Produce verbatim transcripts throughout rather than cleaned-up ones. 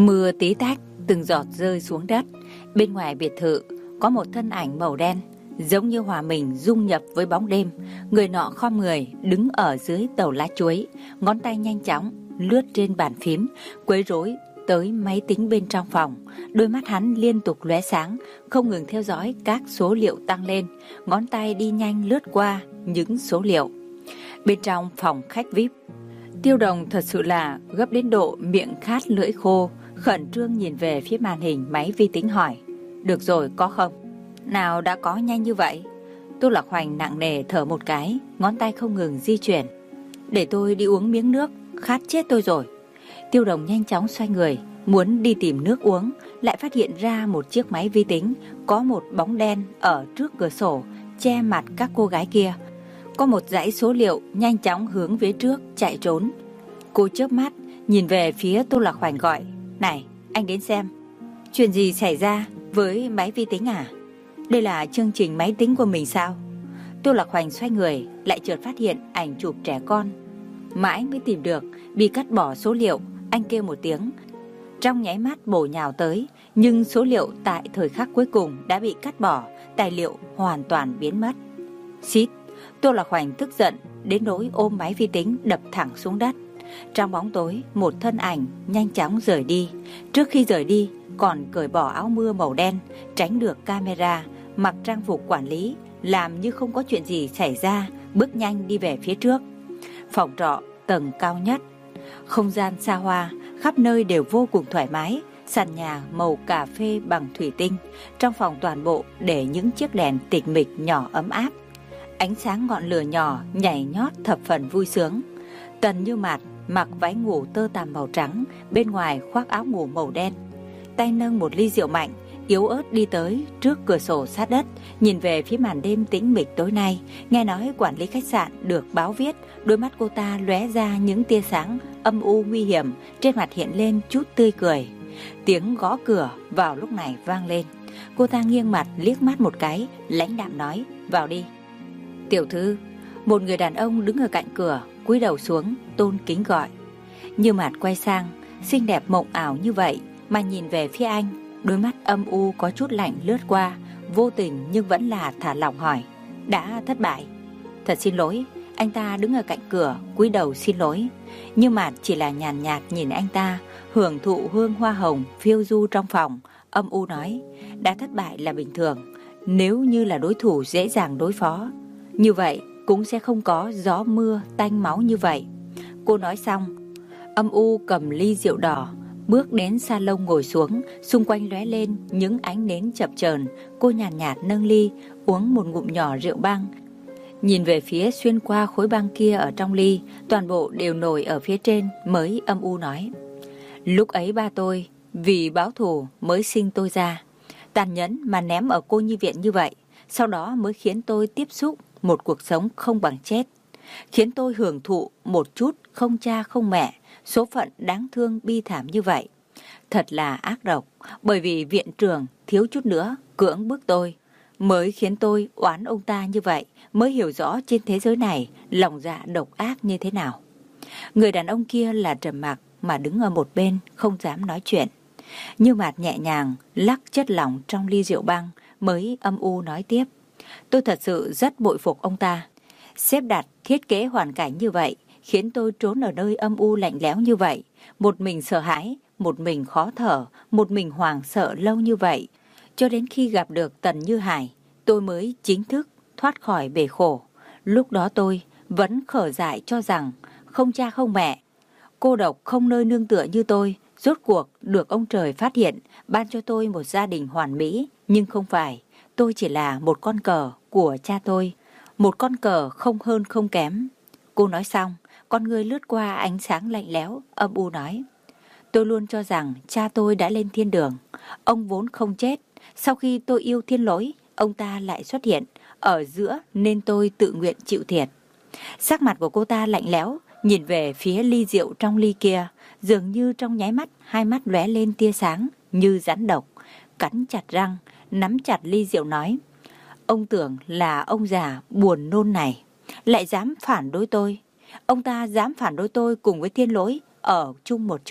Mưa tí tách, từng giọt rơi xuống đất. Bên ngoài biệt thự có một thân ảnh màu đen, giống như hòa mình dung nhập với bóng đêm. Người nọ khom người đứng ở dưới tàu lá chuối, ngón tay nhanh chóng lướt trên bàn phím, quấy rối tới máy tính bên trong phòng. Đôi mắt hắn liên tục lóe sáng, không ngừng theo dõi các số liệu tăng lên. Ngón tay đi nhanh lướt qua những số liệu. Bên trong phòng khách vi ai pi, Tiêu Đồng thật sự là gấp đến độ miệng khát lưỡi khô, khẩn trương nhìn về phía màn hình máy vi tính hỏi: được rồi, có không? Nào đã có nhanh như vậy? Tô Lạc Hoành nặng nề thở một cái, ngón tay không ngừng di chuyển. Để tôi đi uống miếng nước, khát chết tôi rồi. Tiêu Đồng nhanh chóng xoay người, muốn đi tìm nước uống, lại phát hiện ra một chiếc máy vi tính, có một bóng đen ở trước cửa sổ, che mặt các cô gái kia. Có một dãy số liệu nhanh chóng hướng phía trước chạy trốn. Cô chớp mắt nhìn về phía Tô Lạc Hoành gọi: này, anh đến xem. Chuyện gì xảy ra với máy vi tính à? Đây là chương trình máy tính của mình sao? Tô Lạc Hoành xoay người, lại chợt phát hiện ảnh chụp trẻ con. Mãi mới tìm được, bị cắt bỏ số liệu. Anh kêu một tiếng, trong nháy mắt bổ nhào tới, nhưng số liệu tại thời khắc cuối cùng đã bị cắt bỏ, tài liệu hoàn toàn biến mất. Xít! Tô Lạc Hoành tức giận đến nỗi ôm máy vi tính đập thẳng xuống đất. Trong bóng tối, một thân ảnh nhanh chóng rời đi. Trước khi rời đi, còn cởi bỏ áo mưa màu đen, tránh được camera, mặc trang phục quản lý, làm như không có chuyện gì xảy ra, bước nhanh đi về phía trước. Phòng trọ tầng cao nhất, không gian xa hoa, khắp nơi đều vô cùng thoải mái. Sàn nhà màu cà phê bằng thủy tinh, trong phòng toàn bộ để những chiếc đèn tịch mịch nhỏ ấm áp. Ánh sáng ngọn lửa nhỏ nhảy nhót thập phần vui sướng. Tần Như Mạt mặc váy ngủ tơ tằm màu trắng, bên ngoài khoác áo ngủ màu đen, tay nâng một ly rượu mạnh, yếu ớt đi tới trước cửa sổ sát đất, nhìn về phía màn đêm tĩnh mịch tối nay. Nghe nói quản lý khách sạn được báo viết, đôi mắt cô ta lóe ra những tia sáng âm u nguy hiểm, trên mặt hiện lên chút tươi cười. Tiếng gõ cửa vào lúc này vang lên. Cô ta nghiêng mặt liếc mắt một cái, lãnh đạm nói: vào đi. Tiểu thư. Một người đàn ông đứng ở cạnh cửa, cúi đầu xuống, tôn kính gọi. Như Mạt quay sang, xinh đẹp mộng ảo như vậy mà nhìn về phía anh, đôi mắt âm u có chút lạnh lướt qua, vô tình nhưng vẫn là thả lỏng hỏi: đã thất bại? Thật xin lỗi. Anh ta đứng ở cạnh cửa, cúi đầu xin lỗi. Như Mạt chỉ là nhàn nhạt nhìn anh ta, hưởng thụ hương hoa hồng phiêu du trong phòng, âm u nói: đã thất bại là bình thường. Nếu như là đối thủ dễ dàng đối phó, như vậy cũng sẽ không có gió mưa tanh máu như vậy. Cô nói xong, âm u cầm ly rượu đỏ, bước đến salon ngồi xuống, xung quanh lóe lên những ánh nến chập chờn. Cô nhàn nhạt, nhạt nâng ly, uống một ngụm nhỏ rượu băng, nhìn về phía xuyên qua khối băng kia ở trong ly, toàn bộ đều nổi ở phía trên, mới âm u nói: lúc ấy ba tôi vì báo thù mới sinh tôi ra, tàn nhẫn mà ném ở cô nhi viện như vậy, sau đó mới khiến tôi tiếp xúc một cuộc sống không bằng chết, khiến tôi hưởng thụ một chút không cha không mẹ, số phận đáng thương bi thảm như vậy. Thật là ác độc, bởi vì viện trưởng thiếu chút nữa cưỡng bức tôi, mới khiến tôi oán ông ta như vậy, mới hiểu rõ trên thế giới này lòng dạ độc ác như thế nào. Người đàn ông kia là trầm mặc mà đứng ở một bên, không dám nói chuyện. Như Mạt nhẹ nhàng lắc chất lỏng trong ly rượu băng, mới âm u nói tiếp: tôi thật sự rất bội phục ông ta. Xếp đặt thiết kế hoàn cảnh như vậy, khiến tôi trốn ở nơi âm u lạnh lẽo như vậy, một mình sợ hãi, một mình khó thở, một mình hoảng sợ lâu như vậy. Cho đến khi gặp được Tần Như Hải, tôi mới chính thức thoát khỏi bể khổ. Lúc đó tôi vẫn khở dại cho rằng không cha không mẹ, cô độc không nơi nương tựa như tôi, rốt cuộc được ông trời phát hiện, ban cho tôi một gia đình hoàn mỹ. Nhưng không phải, tôi chỉ là một con cờ của cha tôi, một con cờ không hơn không kém. Cô nói xong, con người lướt qua ánh sáng lạnh lẽo, âm u nói: tôi luôn cho rằng cha tôi đã lên thiên đường, ông vốn không chết. Sau khi tôi yêu Thiên Lỗi, ông ta lại xuất hiện ở giữa, nên tôi tự nguyện chịu thiệt. Sắc mặt của cô ta lạnh lẽo, nhìn về phía ly rượu trong ly kia, dường như trong nháy mắt hai mắt lóe lên tia sáng như rắn độc. Cắn chặt răng, nắm chặt ly rượu nói: ông tưởng là ông già buồn nôn này lại dám phản đối tôi. Ông ta dám phản đối tôi cùng với Thiên Lỗi ở chung một chỗ.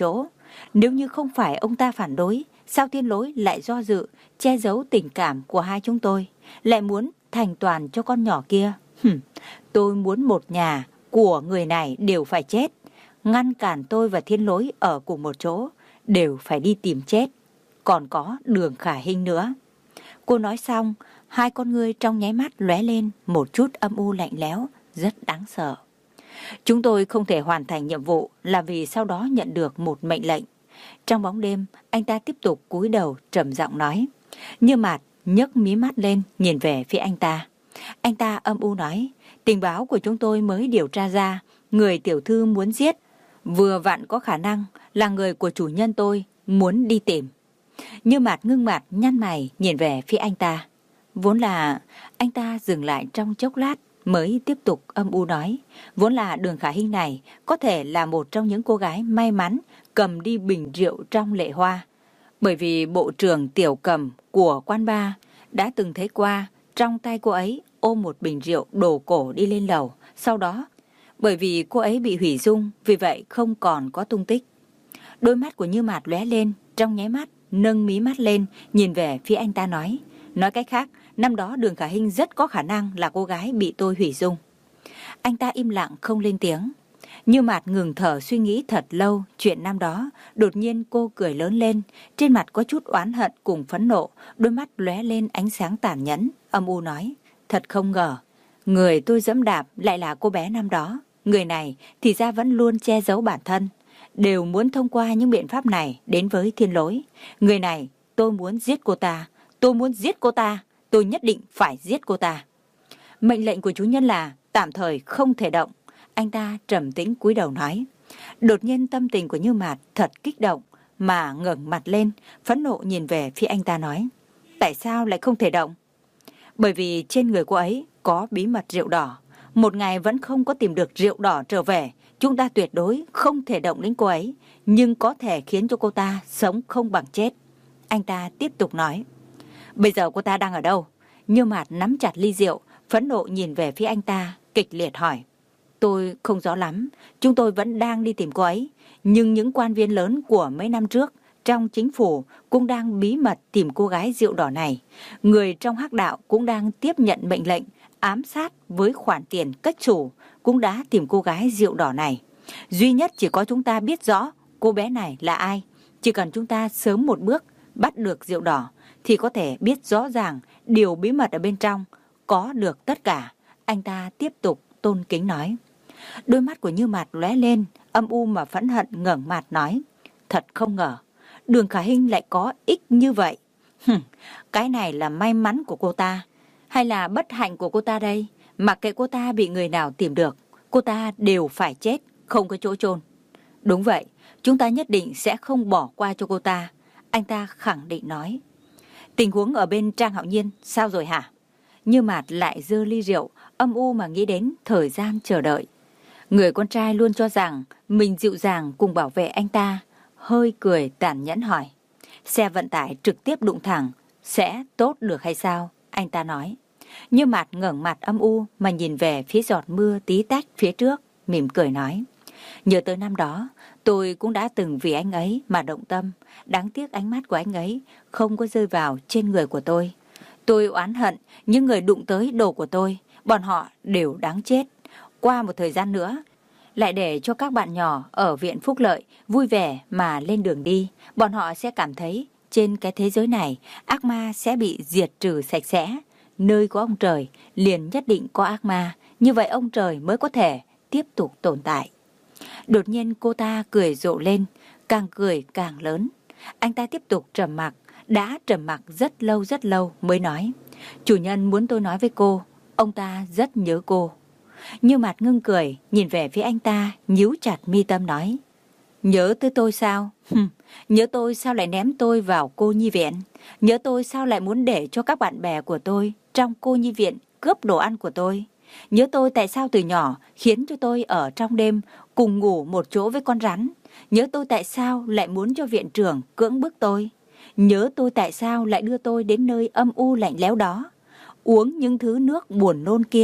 Nếu như không phải ông ta phản đối, sao Thiên Lỗi lại do dự, che giấu tình cảm của hai chúng tôi, lại muốn thành toàn cho con nhỏ kia? Hừm, tôi muốn một nhà của người này đều phải chết. Ngăn cản tôi và Thiên Lỗi ở cùng một chỗ, đều phải đi tìm chết. Còn có Đường Khả Hinh nữa. Cô nói xong, hai con ngươi trong nháy mắt lóe lên một chút âm u lạnh lẽo, rất đáng sợ. Chúng tôi không thể hoàn thành nhiệm vụ là vì sau đó nhận được một mệnh lệnh. Trong bóng đêm, anh ta tiếp tục cúi đầu trầm giọng nói. Như Mạt nhấc mí mắt lên nhìn về phía anh ta. Anh ta âm u nói, tình báo của chúng tôi mới điều tra ra, người tiểu thư muốn giết, vừa vặn có khả năng là người của chủ nhân tôi muốn đi tìm. Như Mạt ngưng mặt nhăn mày nhìn về phía anh ta. Vốn là anh ta dừng lại trong chốc lát mới tiếp tục âm u nói. Vốn là Đường Khả Hinh này có thể là một trong những cô gái may mắn cầm đi bình rượu trong lệ hoa. Bởi vì bộ trưởng tiểu cầm của quán bar đã từng thấy qua trong tay cô ấy ôm một bình rượu đồ cổ đi lên lầu. Sau đó, bởi vì cô ấy bị hủy dung, vì vậy không còn có tung tích. Đôi mắt của Như Mạt lóe lên, trong nháy mắt nâng mí mắt lên nhìn về phía anh ta nói. Nói cách khác, năm đó Đường Khả Hinh rất có khả năng là cô gái bị tôi hủy dung. Anh ta im lặng không lên tiếng. Như Mạt ngừng thở suy nghĩ thật lâu chuyện năm đó. Đột nhiên cô cười lớn lên, trên mặt có chút oán hận cùng phẫn nộ, đôi mắt lóe lên ánh sáng tàn nhẫn, âm u nói. Thật không ngờ, người tôi dẫm đạp lại là cô bé năm đó. Người này thì ra vẫn luôn che giấu bản thân, đều muốn thông qua những biện pháp này đến với Thiên Lỗi. Người này, tôi muốn giết cô ta, tôi muốn giết cô ta, tôi nhất định phải giết cô ta. Mệnh lệnh của chủ nhân là tạm thời không thể động. Anh ta trầm tĩnh cúi đầu nói. Đột nhiên tâm tình của Như Mạt thật kích động, mà ngẩng mặt lên, phẫn nộ nhìn về phía anh ta nói. Tại sao lại không thể động? Bởi vì trên người cô ấy có bí mật rượu đỏ. Một ngày vẫn không có tìm được rượu đỏ trở về, chúng ta tuyệt đối không thể động đến cô ấy, nhưng có thể khiến cho cô ta sống không bằng chết. Anh ta tiếp tục nói. Bây giờ cô ta đang ở đâu? Như Mạt nắm chặt ly rượu, phẫn nộ nhìn về phía anh ta, kịch liệt hỏi. Tôi không rõ lắm, chúng tôi vẫn đang đi tìm cô ấy, nhưng những quan viên lớn của mấy năm trước trong chính phủ cũng đang bí mật tìm cô gái rượu đỏ này. Người trong hắc đạo cũng đang tiếp nhận mệnh lệnh ám sát với khoản tiền cách chủ, cũng đã tìm cô gái rượu đỏ này. Duy nhất chỉ có chúng ta biết rõ cô bé này là ai. Chỉ cần chúng ta sớm một bước bắt được rượu đỏ thì có thể biết rõ ràng điều bí mật ở bên trong, có được tất cả. Anh ta tiếp tục tôn kính nói. Đôi mắt của Như Mạt lóe lên, âm u mà phẫn hận ngẩng mặt nói. Thật không ngờ, Đường Khả Hinh lại có ích như vậy. Hừm, cái này là may mắn của cô ta, hay là bất hạnh của cô ta đây? Mặc kệ cô ta bị người nào tìm được, cô ta đều phải chết, không có chỗ chôn. Đúng vậy, chúng ta nhất định sẽ không bỏ qua cho cô ta. Anh ta khẳng định nói. Tình huống ở bên Trang Hạo Nhiên sao rồi hả? Như Mạt lại giơ ly rượu, âm u mà nghĩ đến thời gian chờ đợi. Người con trai luôn cho rằng mình dịu dàng cùng bảo vệ anh ta, hơi cười tàn nhẫn hỏi. Xe vận tải trực tiếp đụng thẳng, sẽ tốt được hay sao? Anh ta nói. Như Mạt ngẩng mặt âm u mà nhìn về phía giọt mưa tí tách phía trước, mỉm cười nói. Nhớ tới năm đó, tôi cũng đã từng vì anh ấy mà động tâm. Đáng tiếc ánh mắt của anh ấy không có rơi vào trên người của tôi. Tôi oán hận những người đụng tới đồ của tôi, bọn họ đều đáng chết. Qua một thời gian nữa, lại để cho các bạn nhỏ ở viện Phúc Lợi vui vẻ mà lên đường đi, bọn họ sẽ cảm thấy trên cái thế giới này ác ma sẽ bị diệt trừ sạch sẽ. Nơi có ông trời liền nhất định có ác ma, như vậy ông trời mới có thể tiếp tục tồn tại. Đột nhiên cô ta cười rộ lên, càng cười càng lớn. Anh ta tiếp tục trầm mặc, đã trầm mặc rất lâu rất lâu mới nói. Chủ nhân muốn tôi nói với cô, ông ta rất nhớ cô. Như Mạt ngưng cười, nhìn về phía anh ta, nhíu chặt mi tâm nói. Nhớ tới tôi sao? Hừm, nhớ tôi sao lại ném tôi vào cô nhi viện? Nhớ tôi sao lại muốn để cho các bạn bè của tôi trong cô nhi viện cướp đồ ăn của tôi? Nhớ tôi tại sao từ nhỏ khiến cho tôi ở trong đêm cùng ngủ một chỗ với con rắn? Nhớ tôi tại sao lại muốn cho viện trưởng cưỡng bức tôi? Nhớ tôi tại sao lại đưa tôi đến nơi âm u lạnh lẽo đó, uống những thứ nước buồn nôn kia?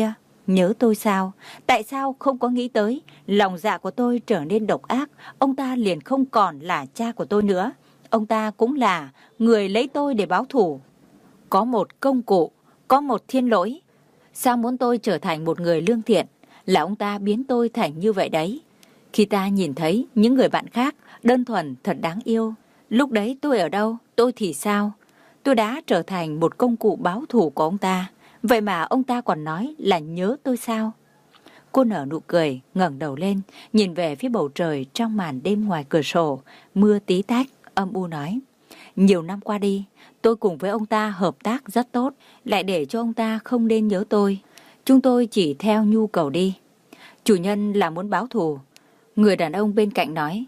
nhớ tôi sao? Tại sao không có nghĩ tới lòng dạ của tôi trở nên độc ác, ông ta liền không còn là cha của tôi nữa. Ông ta cũng là người lấy tôi để báo thù. Có một công cụ, có một thiên lỗi. Sao muốn tôi trở thành một người lương thiện? Là ông ta biến tôi thành như vậy đấy. Khi ta nhìn thấy những người bạn khác đơn thuần thật đáng yêu, lúc đấy tôi ở đâu? Tôi thì sao? Tôi đã trở thành một công cụ báo thù của ông ta. Vậy mà ông ta còn nói là nhớ tôi sao? Cô nở nụ cười, ngẩng đầu lên, nhìn về phía bầu trời trong màn đêm ngoài cửa sổ, mưa tí tách, âm u nói. Nhiều năm qua đi, tôi cùng với ông ta hợp tác rất tốt, lại để cho ông ta không nên nhớ tôi. Chúng tôi chỉ theo nhu cầu đi. Chủ nhân là muốn báo thù. Người đàn ông bên cạnh nói.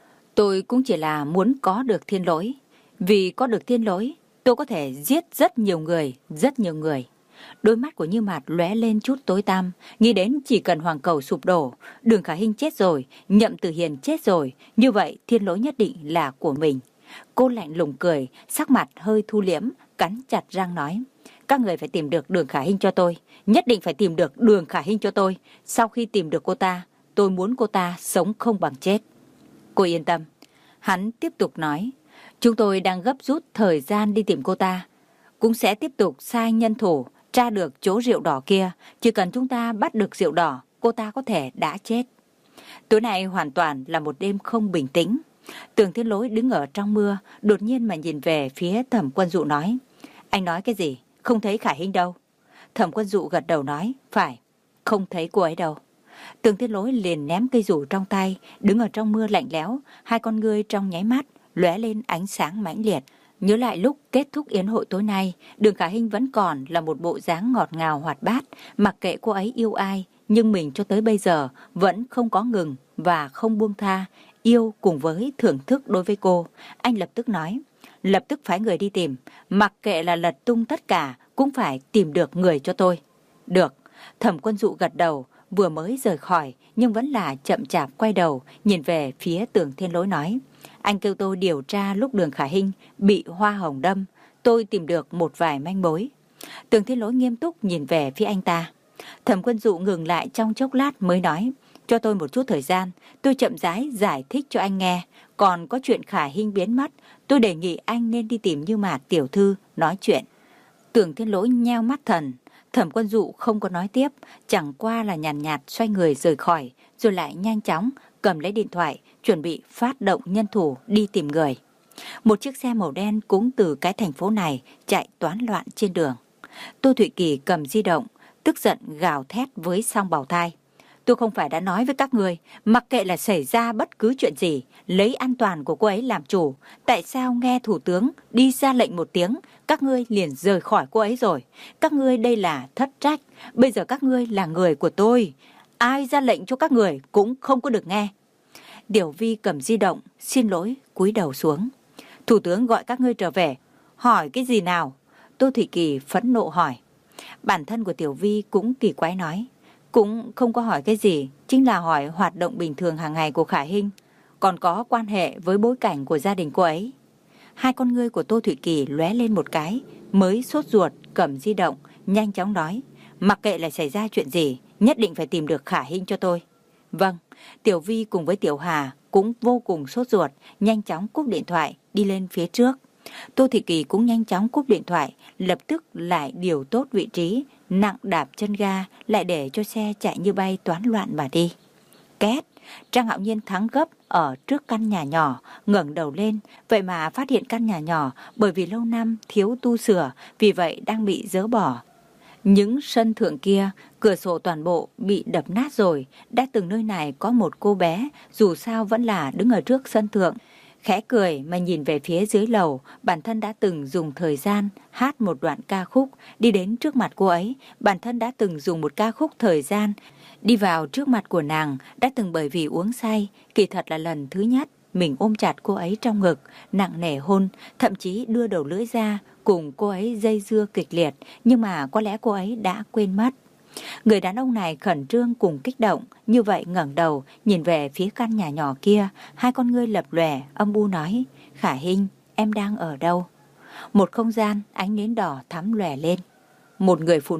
Tôi cũng chỉ là muốn có được thiên lỗi. Vì có được thiên lỗi, tôi có thể giết rất nhiều người, rất nhiều người. Đôi mắt của Như Mạt lóe lên chút tối tăm, nghĩ đến chỉ cần Hoàng Cầu sụp đổ, Đường Khả Hinh chết rồi, Nhậm Tử Hiền chết rồi, như vậy thiên lỗi nhất định là của mình. Cô lạnh lùng cười, sắc mặt hơi thu liễm, cắn chặt răng nói. Các người phải tìm được Đường Khả Hinh cho tôi, nhất định phải tìm được Đường Khả Hinh cho tôi. Sau khi tìm được cô ta, tôi muốn cô ta sống không bằng chết. Cô yên tâm. Hắn tiếp tục nói. Chúng tôi đang gấp rút thời gian đi tìm cô ta. Cũng sẽ tiếp tục sai nhân thủ, tra được chỗ rượu đỏ kia. Chỉ cần chúng ta bắt được rượu đỏ, cô ta có thể đã chết. Tối nay hoàn toàn là một đêm không bình tĩnh. Tường Thiên Lỗi đứng ở trong mưa, đột nhiên mà nhìn về phía Thẩm Quân Dụ nói. Anh nói cái gì? Không thấy Khả Hinh đâu. Thẩm Quân Dụ gật đầu nói. Phải, không thấy cô ấy đâu. Tường Thiên Lỗi liền ném cây rủ trong tay, đứng ở trong mưa lạnh lẽo, hai con ngươi trong nháy mắt lóe lên ánh sáng mãnh liệt. Nhớ lại lúc kết thúc yến hội tối nay, Đường Khả Hinh vẫn còn là một bộ dáng ngọt ngào hoạt bát, mặc kệ cô ấy yêu ai, nhưng mình cho tới bây giờ vẫn không có ngừng và không buông tha, yêu cùng với thưởng thức đối với cô. Anh lập tức nói, lập tức phái người đi tìm, mặc kệ là lật tung tất cả, cũng phải tìm được người cho tôi. Được, Thẩm Quân Dụ gật đầu, vừa mới rời khỏi, nhưng vẫn là chậm chạp quay đầu, nhìn về phía Tường Thiên Lỗi nói. Anh kêu tôi điều tra lúc Đường Khả Hinh bị hoa hồng đâm, tôi tìm được một vài manh mối. Tường Thiên Lỗi nghiêm túc nhìn về phía anh ta. Thẩm Quân Dụ ngừng lại trong chốc lát mới nói, cho tôi một chút thời gian, tôi chậm rãi giải thích cho anh nghe. Còn có chuyện Khả Hinh biến mất, tôi đề nghị anh nên đi tìm Như Mạt tiểu thư nói chuyện. Tường Thiên Lỗi nheo mắt thần. Thẩm Quân Dụ không có nói tiếp, chẳng qua là nhàn nhạt, nhạt xoay người rời khỏi, rồi lại nhanh chóng cầm lấy điện thoại, chuẩn bị phát động nhân thủ đi tìm người. Một chiếc xe màu đen cũng từ cái thành phố này chạy toán loạn trên đường. Tô Thụy Kỳ cầm di động, tức giận gào thét với Song Bảo Thai. Tôi không phải đã nói với các người, mặc kệ là xảy ra bất cứ chuyện gì, lấy an toàn của cô ấy làm chủ. Tại sao nghe thủ tướng đi ra lệnh một tiếng, các ngươi liền rời khỏi cô ấy rồi? Các ngươi đây là thất trách, bây giờ các ngươi là người của tôi. Ai ra lệnh cho các người cũng không có được nghe. Điểu Vi cầm di động, xin lỗi, cúi đầu xuống. Thủ tướng gọi các ngươi trở về, hỏi cái gì nào? Tô Thụy Kỳ phẫn nộ hỏi. Bản thân của Tiểu Vi cũng kỳ quái nói. Cũng không có hỏi cái gì, chính là hỏi hoạt động bình thường hàng ngày của Khả Hinh, còn có quan hệ với bối cảnh của gia đình cô ấy. Hai con ngươi của Tô Thụy Kỳ lóe lên một cái, mới sốt ruột cầm di động, nhanh chóng nói, mặc kệ là xảy ra chuyện gì, nhất định phải tìm được Khả Hinh cho tôi. Vâng, Tiểu Vi cùng với Tiểu Hà cũng vô cùng sốt ruột, nhanh chóng cúp điện thoại, đi lên phía trước. Tô Thị Kỳ cũng nhanh chóng cúp điện thoại, lập tức lại điều tốt vị trí, nặng đạp chân ga, lại để cho xe chạy như bay toán loạn mà đi. Két, Trang Hạo Nhiên thắng gấp ở trước căn nhà nhỏ, ngẩng đầu lên, vậy mà phát hiện căn nhà nhỏ bởi vì lâu năm thiếu tu sửa, vì vậy đang bị dỡ bỏ. Những sân thượng kia, cửa sổ toàn bộ bị đập nát rồi, đã từng nơi này có một cô bé, dù sao vẫn là đứng ở trước sân thượng. Khẽ cười mà nhìn về phía dưới lầu, bản thân đã từng dùng thời gian hát một đoạn ca khúc, đi đến trước mặt cô ấy, bản thân đã từng dùng một ca khúc thời gian, đi vào trước mặt của nàng, đã từng bởi vì uống say, kỳ thật là lần thứ nhất, mình ôm chặt cô ấy trong ngực, nặng nề hôn, thậm chí đưa đầu lưỡi ra, cùng cô ấy dây dưa kịch liệt, nhưng mà có lẽ cô ấy đã quên mất. Người đàn ông này khẩn trương cùng kích động, như vậy ngẩng đầu, nhìn về phía căn nhà nhỏ kia, hai con ngươi lập lòe, âm u nói, Khả Hinh, em đang ở đâu? Một không gian, ánh nến đỏ thắm lòe lên. Một người phụ nữ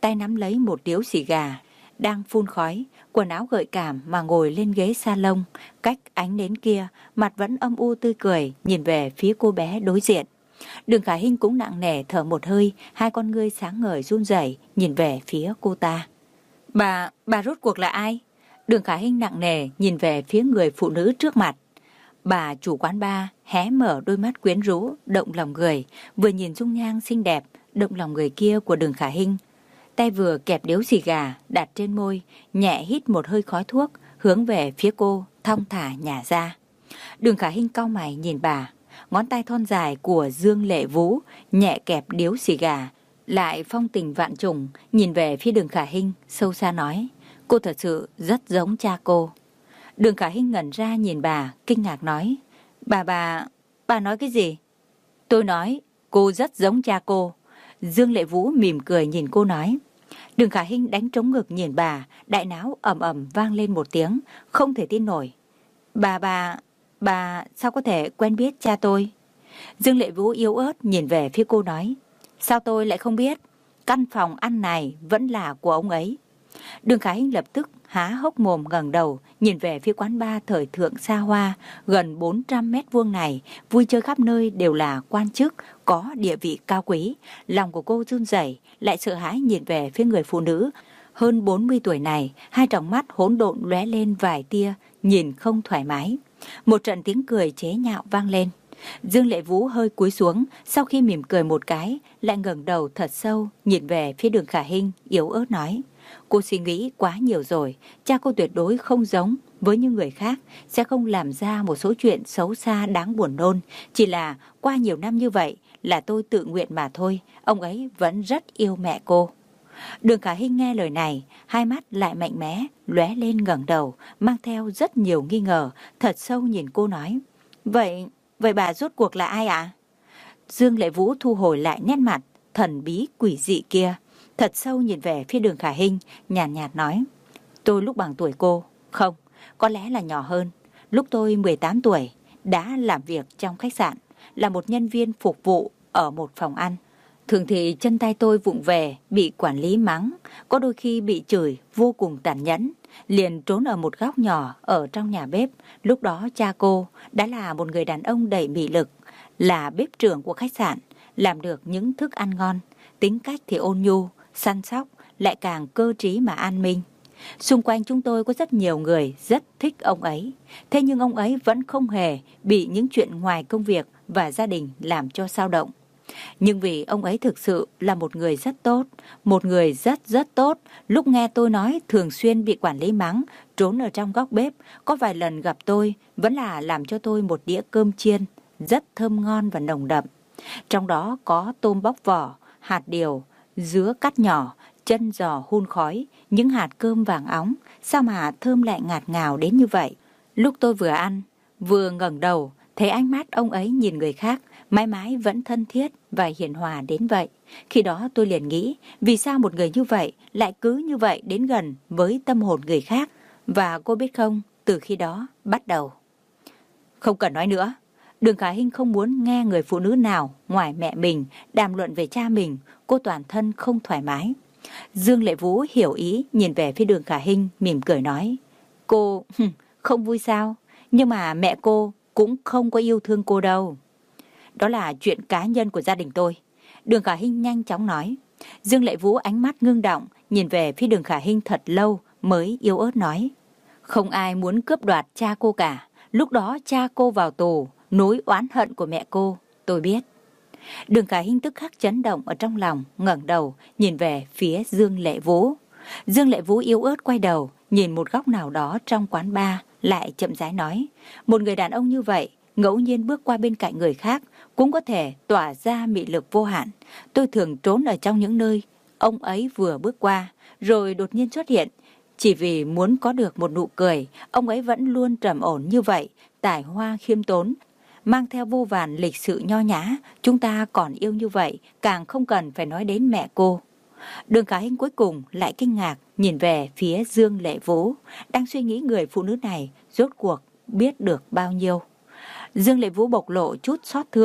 tay nắm lấy một điếu xì gà, đang phun khói, quần áo gợi cảm mà ngồi lên ghế salon, cách ánh nến kia, mặt vẫn âm u tươi cười, nhìn về phía cô bé đối diện. Đường Khả Hinh cũng nặng nề thở một hơi, hai con ngươi sáng ngời run rẩy nhìn về phía cô ta. Bà, bà rốt cuộc là ai? Đường Khả Hinh nặng nề nhìn về phía người phụ nữ trước mặt. Bà chủ quán bar hé mở đôi mắt quyến rũ, động lòng người, vừa nhìn dung nhan xinh đẹp, động lòng người kia của Đường Khả Hinh. Tay vừa kẹp điếu xì gà đặt trên môi, nhẹ hít một hơi khói thuốc, hướng về phía cô, thong thả nhả ra. Đường Khả Hinh cau mày nhìn bà, ngón tay thon dài của Dương Lệ Vũ nhẹ kẹp điếu xì gà, lại phong tình vạn trùng nhìn về phía Đường Khả Hinh, sâu xa nói, cô thật sự rất giống cha cô. Đường Khả Hinh ngẩn ra nhìn bà, kinh ngạc nói, bà bà, bà nói cái gì? Tôi nói, cô rất giống cha cô. Dương Lệ Vũ mỉm cười nhìn cô nói. Đường Khả Hinh đánh trống ngực nhìn bà, đại náo ầm ầm vang lên một tiếng, không thể tin nổi. Bà bà, bà sao có thể quen biết cha tôi? Dương Lệ Vũ yếu ớt nhìn về phía cô nói, sao tôi lại không biết? Căn phòng ăn này vẫn là của ông ấy. Đường Khả Hinh lập tức há hốc mồm ngẩng đầu nhìn về phía quán bar thời thượng xa hoa gần bốn trăm mét vuông này, vui chơi khắp nơi đều là quan chức có địa vị cao quý. Lòng của cô run rẩy, lại sợ hãi nhìn về phía người phụ nữ hơn bốn mươi tuổi này, hai tròng mắt hỗn độn lóe lên vài tia nhìn không thoải mái. Một trận tiếng cười chế nhạo vang lên. Dương Lệ Vũ hơi cúi xuống, sau khi mỉm cười một cái, lại ngẩng đầu thật sâu nhìn về phía Đường Khả Hinh, yếu ớt nói, cô suy nghĩ quá nhiều rồi, cha cô tuyệt đối không giống với những người khác, sẽ không làm ra một số chuyện xấu xa đáng buồn nôn, chỉ là qua nhiều năm như vậy là tôi tự nguyện mà thôi, ông ấy vẫn rất yêu mẹ cô. Đường Khả Hinh nghe lời này, hai mắt lại mạnh mẽ lóe lên ngẩng đầu, mang theo rất nhiều nghi ngờ, thật sâu nhìn cô nói, vậy vậy bà rốt cuộc là ai ạ? Dương Lệ Vũ thu hồi lại nét mặt thần bí quỷ dị kia, thật sâu nhìn về phía Đường Khả Hinh, nhàn nhạt, nhạt nói, tôi lúc bằng tuổi cô, không, có lẽ là nhỏ hơn. Lúc tôi mười tám tuổi, đã làm việc trong khách sạn, là một nhân viên phục vụ ở một phòng ăn. Thường thì chân tay tôi vụng về, bị quản lý mắng, có đôi khi bị chửi vô cùng tàn nhẫn, liền trốn ở một góc nhỏ ở trong nhà bếp. Lúc đó cha cô đã là một người đàn ông đầy mị lực, là bếp trưởng của khách sạn, làm được những thức ăn ngon, tính cách thì ôn nhu, săn sóc, lại càng cơ trí mà an minh. Xung quanh chúng tôi có rất nhiều người rất thích ông ấy, thế nhưng ông ấy vẫn không hề bị những chuyện ngoài công việc và gia đình làm cho xao động. Nhưng vì ông ấy thực sự là một người rất tốt, một người rất rất tốt, lúc nghe tôi nói thường xuyên bị quản lý mắng, trốn ở trong góc bếp, có vài lần gặp tôi vẫn là làm cho tôi một đĩa cơm chiên, rất thơm ngon và nồng đậm. Trong đó có tôm bóc vỏ, hạt điều, dứa cắt nhỏ, chân giò hun khói, những hạt cơm vàng óng, sao mà thơm lại ngạt ngào đến như vậy. Lúc tôi vừa ăn, vừa ngẩng đầu, thấy ánh mắt ông ấy nhìn người khác, mãi mãi vẫn thân thiết và hiền hòa đến vậy. Khi đó tôi liền nghĩ, vì sao một người như vậy lại cứ như vậy đến gần với tâm hồn người khác. Và cô biết không, từ khi đó bắt đầu. Không cần nói nữa. Đường Khả Hinh không muốn nghe người phụ nữ nào ngoài mẹ mình đàm luận về cha mình, cô toàn thân không thoải mái. Dương Lệ Vũ hiểu ý nhìn về phía Đường Khả Hinh, mỉm cười nói, cô không vui sao? Nhưng mà mẹ cô cũng không có yêu thương cô đâu. Đó là chuyện cá nhân của gia đình tôi. Đường Khả Hinh nhanh chóng nói. Dương Lệ Vũ ánh mắt ngưng động, nhìn về phía Đường Khả Hinh thật lâu mới yếu ớt nói, không ai muốn cướp đoạt cha cô cả. Lúc đó cha cô vào tù, nỗi oán hận của mẹ cô, tôi biết. Đường Khả Hinh tức khắc chấn động ở trong lòng, ngẩng đầu nhìn về phía Dương Lệ Vũ. Dương Lệ Vũ yếu ớt quay đầu, nhìn một góc nào đó trong quán bar, lại chậm rãi nói, một người đàn ông như vậy, ngẫu nhiên bước qua bên cạnh người khác, cũng có thể tỏa ra mị lực vô hạn. Tôi thường trốn ở trong những nơi ông ấy vừa bước qua, rồi đột nhiên xuất hiện. Chỉ vì muốn có được một nụ cười, ông ấy vẫn luôn trầm ổn như vậy, tài hoa khiêm tốn, mang theo vô vàn lịch sự nho nhã. Chúng ta còn yêu như vậy, càng không cần phải nói đến mẹ cô. Đường Khả Hinh cuối cùng lại kinh ngạc nhìn về phía Dương Lệ Vũ, đang suy nghĩ người phụ nữ này rốt cuộc biết được bao nhiêu. Dương Lệ Vũ bộc lộ chút xót thương,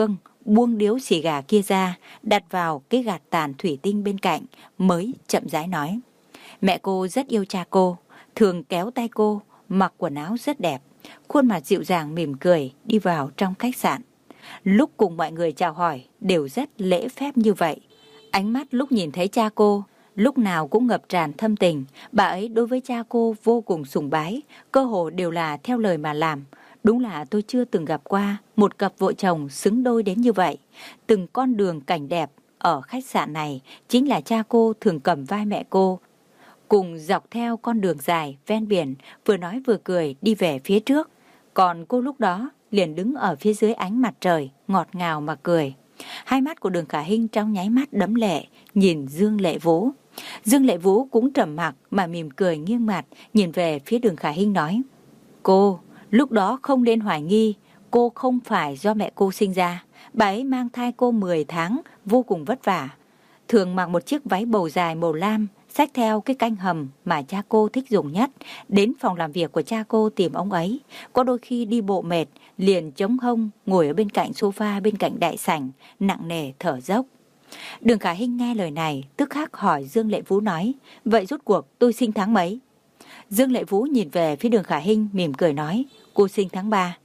buông điếu xì gà kia ra, đặt vào cái gạt tàn thủy tinh bên cạnh, mới chậm rãi nói. Mẹ cô rất yêu cha cô, thường kéo tay cô, mặc quần áo rất đẹp, khuôn mặt dịu dàng mỉm cười đi vào trong khách sạn. Lúc cùng mọi người chào hỏi đều rất lễ phép như vậy. Ánh mắt lúc nhìn thấy cha cô, lúc nào cũng ngập tràn thâm tình. Bà ấy đối với cha cô vô cùng sùng bái, cơ hồ đều là theo lời mà làm. Đúng là tôi chưa từng gặp qua một cặp vợ chồng xứng đôi đến như vậy. Từng con đường cảnh đẹp ở khách sạn này chính là cha cô thường cầm vai mẹ cô, cùng dọc theo con đường dài ven biển, vừa nói vừa cười đi về phía trước. Còn cô lúc đó liền đứng ở phía dưới ánh mặt trời, ngọt ngào mà cười. Hai mắt của Đường Khả Hinh trong nháy mắt đẫm lệ, nhìn Dương Lệ Vũ. Dương Lệ Vũ cũng trầm mặc mà mỉm cười nghiêng mặt, nhìn về phía Đường Khả Hinh nói. Cô, lúc đó không nên hoài nghi, cô không phải do mẹ cô sinh ra. Bà ấy mang thai cô mười tháng, vô cùng vất vả. Thường mặc một chiếc váy bầu dài màu lam, xách theo cái canh hầm mà cha cô thích dùng nhất, đến phòng làm việc của cha cô tìm ông ấy. Có đôi khi đi bộ mệt, liền chống hông, ngồi ở bên cạnh sofa bên cạnh đại sảnh, nặng nề thở dốc. Đường Khả Hinh nghe lời này, tức khắc hỏi Dương Lệ Vũ nói, vậy rốt cuộc tôi sinh tháng mấy? Dương Lệ Vũ nhìn về phía Đường Khả Hinh mỉm cười nói, cô sinh tháng ba.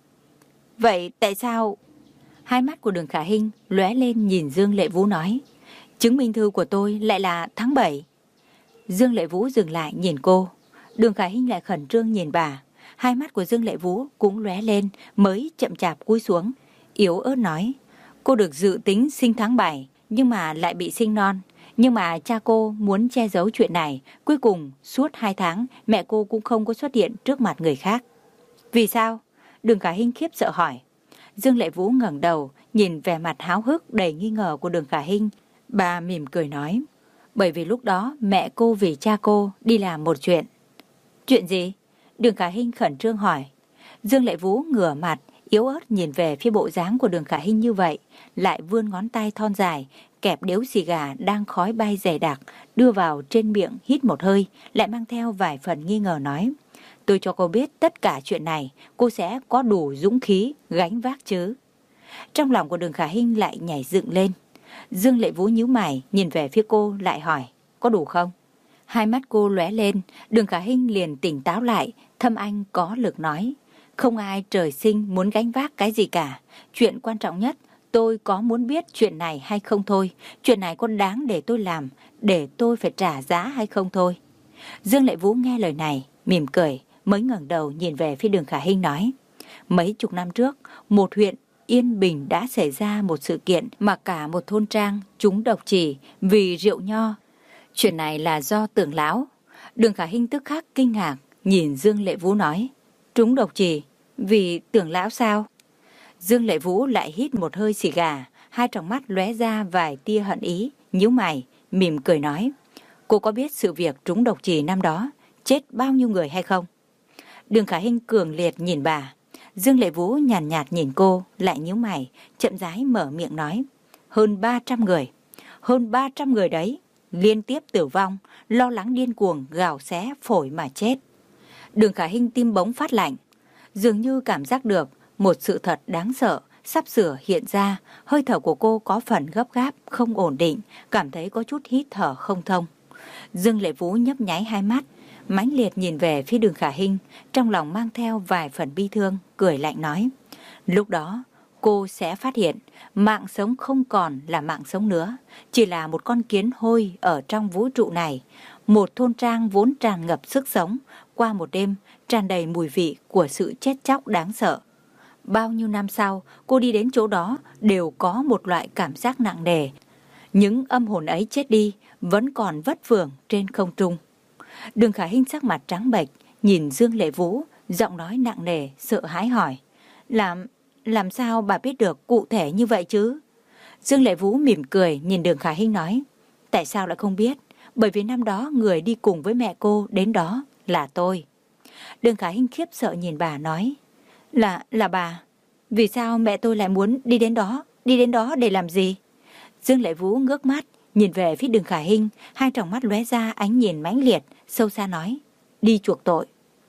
Vậy tại sao? Hai mắt của Đường Khả Hinh lóe lên nhìn Dương Lệ Vũ nói, chứng minh thư của tôi lại là tháng bảy. Dương Lệ Vũ dừng lại nhìn cô. Đường Khả Hinh lại khẩn trương nhìn bà. Hai mắt của Dương Lệ Vũ cũng lóe lên, mới chậm chạp cúi xuống, yếu ớt nói, cô được dự tính sinh tháng bảy, nhưng mà lại bị sinh non. Nhưng mà cha cô muốn che giấu chuyện này, cuối cùng suốt hai tháng mẹ cô cũng không có xuất hiện trước mặt người khác. Vì sao? Đường Khả Hinh khiếp sợ hỏi. Dương Lệ Vũ ngẩng đầu, nhìn vẻ mặt háo hức đầy nghi ngờ của Đường Khả Hinh. Bà mỉm cười nói, bởi vì lúc đó mẹ cô vì cha cô đi làm một chuyện. Chuyện gì? Đường Khả Hinh khẩn trương hỏi. Dương Lệ Vũ ngửa mặt, yếu ớt nhìn về phía bộ dáng của Đường Khả Hinh như vậy, lại vươn ngón tay thon dài, kẹp điếu xì gà đang khói bay dày đặc, đưa vào trên miệng hít một hơi, lại mang theo vài phần nghi ngờ nói. Tôi cho cô biết tất cả chuyện này, cô sẽ có đủ dũng khí gánh vác chứ? Trong lòng của Đường Khả Hinh lại nhảy dựng lên. Dương Lệ Vũ nhíu mày nhìn về phía cô lại hỏi, có đủ không? Hai mắt cô lóe lên, Đường Khả Hinh liền tỉnh táo lại, thâm anh có lực nói, không ai trời sinh muốn gánh vác cái gì cả. Chuyện quan trọng nhất, tôi có muốn biết chuyện này hay không thôi. Chuyện này có đáng để tôi làm, để tôi phải trả giá hay không thôi. Dương Lệ Vũ nghe lời này, mỉm cười, mới ngẩng đầu nhìn về phía Đường Khả Hinh nói, mấy chục năm trước, một huyện Yên Bình đã xảy ra một sự kiện mà cả một thôn trang trúng độc chỉ vì rượu nho. Chuyện này là do Tưởng lão. Đường Khả Hinh tức khắc kinh ngạc, nhìn Dương Lệ Vũ nói, trúng độc chỉ vì Tưởng lão sao? Dương Lệ Vũ lại hít một hơi xì gà, hai tròng mắt lóe ra vài tia hận ý, nhíu mày, mỉm cười nói, cô có biết sự việc trúng độc chỉ năm đó chết bao nhiêu người hay không? Đường Khả Hinh cường liệt nhìn bà. Dương Lệ Vũ nhàn nhạt, nhạt nhìn cô, lại nhíu mày, chậm rãi mở miệng nói, hơn ba trăm người, hơn ba trăm người đấy, liên tiếp tử vong, lo lắng điên cuồng gào xé phổi mà chết. Đường Khả Hinh tim bỗng phát lạnh, dường như cảm giác được một sự thật đáng sợ sắp sửa hiện ra. Hơi thở của cô có phần gấp gáp, không ổn định, cảm thấy có chút hít thở không thông. Dương Lệ Vũ nhấp nháy hai mắt, mãnh liệt nhìn về phía Đường Khả Hinh, trong lòng mang theo vài phần bi thương, cười lạnh nói, lúc đó cô sẽ phát hiện mạng sống không còn là mạng sống nữa, chỉ là một con kiến hôi ở trong vũ trụ này. Một thôn trang vốn tràn ngập sức sống, qua một đêm tràn đầy mùi vị của sự chết chóc đáng sợ. Bao nhiêu năm sau, cô đi đến chỗ đó đều có một loại cảm giác nặng nề. Những âm hồn ấy chết đi vẫn còn vất vưởng trên không trung. Đường Khả Hinh sắc mặt trắng bệch, nhìn Dương Lệ Vũ, giọng nói nặng nề, sợ hãi hỏi, Làm, làm sao bà biết được cụ thể như vậy chứ? Dương Lệ Vũ mỉm cười nhìn Đường Khả Hinh nói, tại sao lại không biết? Bởi vì năm đó người đi cùng với mẹ cô đến đó là tôi. Đường Khả Hinh khiếp sợ nhìn bà nói, Là, là bà? Vì sao mẹ tôi lại muốn đi đến đó? Đi đến đó để làm gì? Dương Lệ Vũ ngước mắt, nhìn về phía Đường Khả Hinh, hai tròng mắt lóe ra ánh nhìn mãnh liệt, sâu xa nói, đi chuộc tội.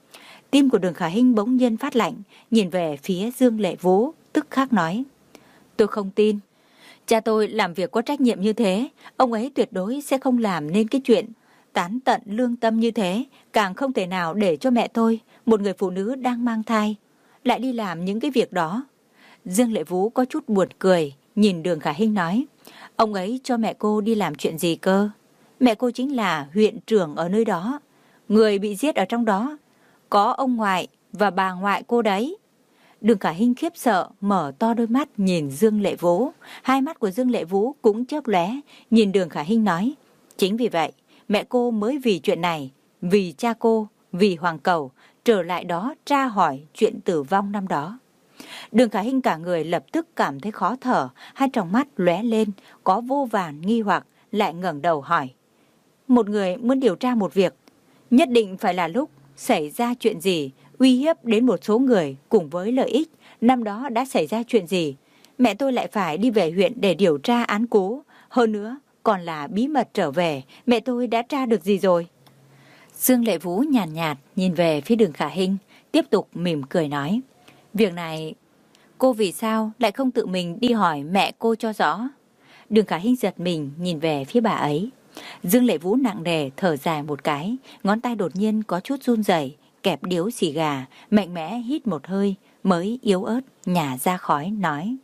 Tim của Đường Khả Hinh bỗng nhiên phát lạnh, nhìn về phía Dương Lệ Vũ, tức khắc nói, tôi không tin. Cha tôi làm việc có trách nhiệm như thế, ông ấy tuyệt đối sẽ không làm nên cái chuyện tán tận lương tâm như thế, càng không thể nào để cho mẹ tôi, một người phụ nữ đang mang thai, lại đi làm những cái việc đó. Dương Lệ Vũ có chút buồn cười, nhìn Đường Khả Hinh nói, ông ấy cho mẹ cô đi làm chuyện gì cơ? Mẹ cô chính là huyện trưởng ở nơi đó, người bị giết ở trong đó, có ông ngoại và bà ngoại cô đấy. Đường Khả Hinh khiếp sợ, mở to đôi mắt nhìn Dương Lệ Vũ. Hai mắt của Dương Lệ Vũ cũng chớp lóe, nhìn Đường Khả Hinh nói, chính vì vậy, mẹ cô mới vì chuyện này, vì cha cô, vì Hoàng Cẩu, trở lại đó tra hỏi chuyện tử vong năm đó. Đường Khả Hinh cả người lập tức cảm thấy khó thở, hai tròng mắt lóe lên, có vô vàn nghi hoặc, lại ngẩng đầu hỏi. Một người muốn điều tra một việc, nhất định phải là lúc xảy ra chuyện gì, uy hiếp đến một số người cùng với lợi ích. Năm đó đã xảy ra chuyện gì, mẹ tôi lại phải đi về huyện để điều tra án cố. Hơn nữa, còn là bí mật trở về, mẹ tôi đã tra được gì rồi? Dương Lệ Vũ nhàn nhạt, nhạt nhìn về phía Đường Khả Hinh, tiếp tục mỉm cười nói. Việc này, cô vì sao lại không tự mình đi hỏi mẹ cô cho rõ? Đường Khả Hinh giật mình nhìn về phía bà ấy. Dương Lệ Vũ nặng nề thở dài một cái, ngón tay đột nhiên có chút run rẩy, kẹp điếu xì gà, mạnh mẽ hít một hơi, mới yếu ớt nhả ra khói nói.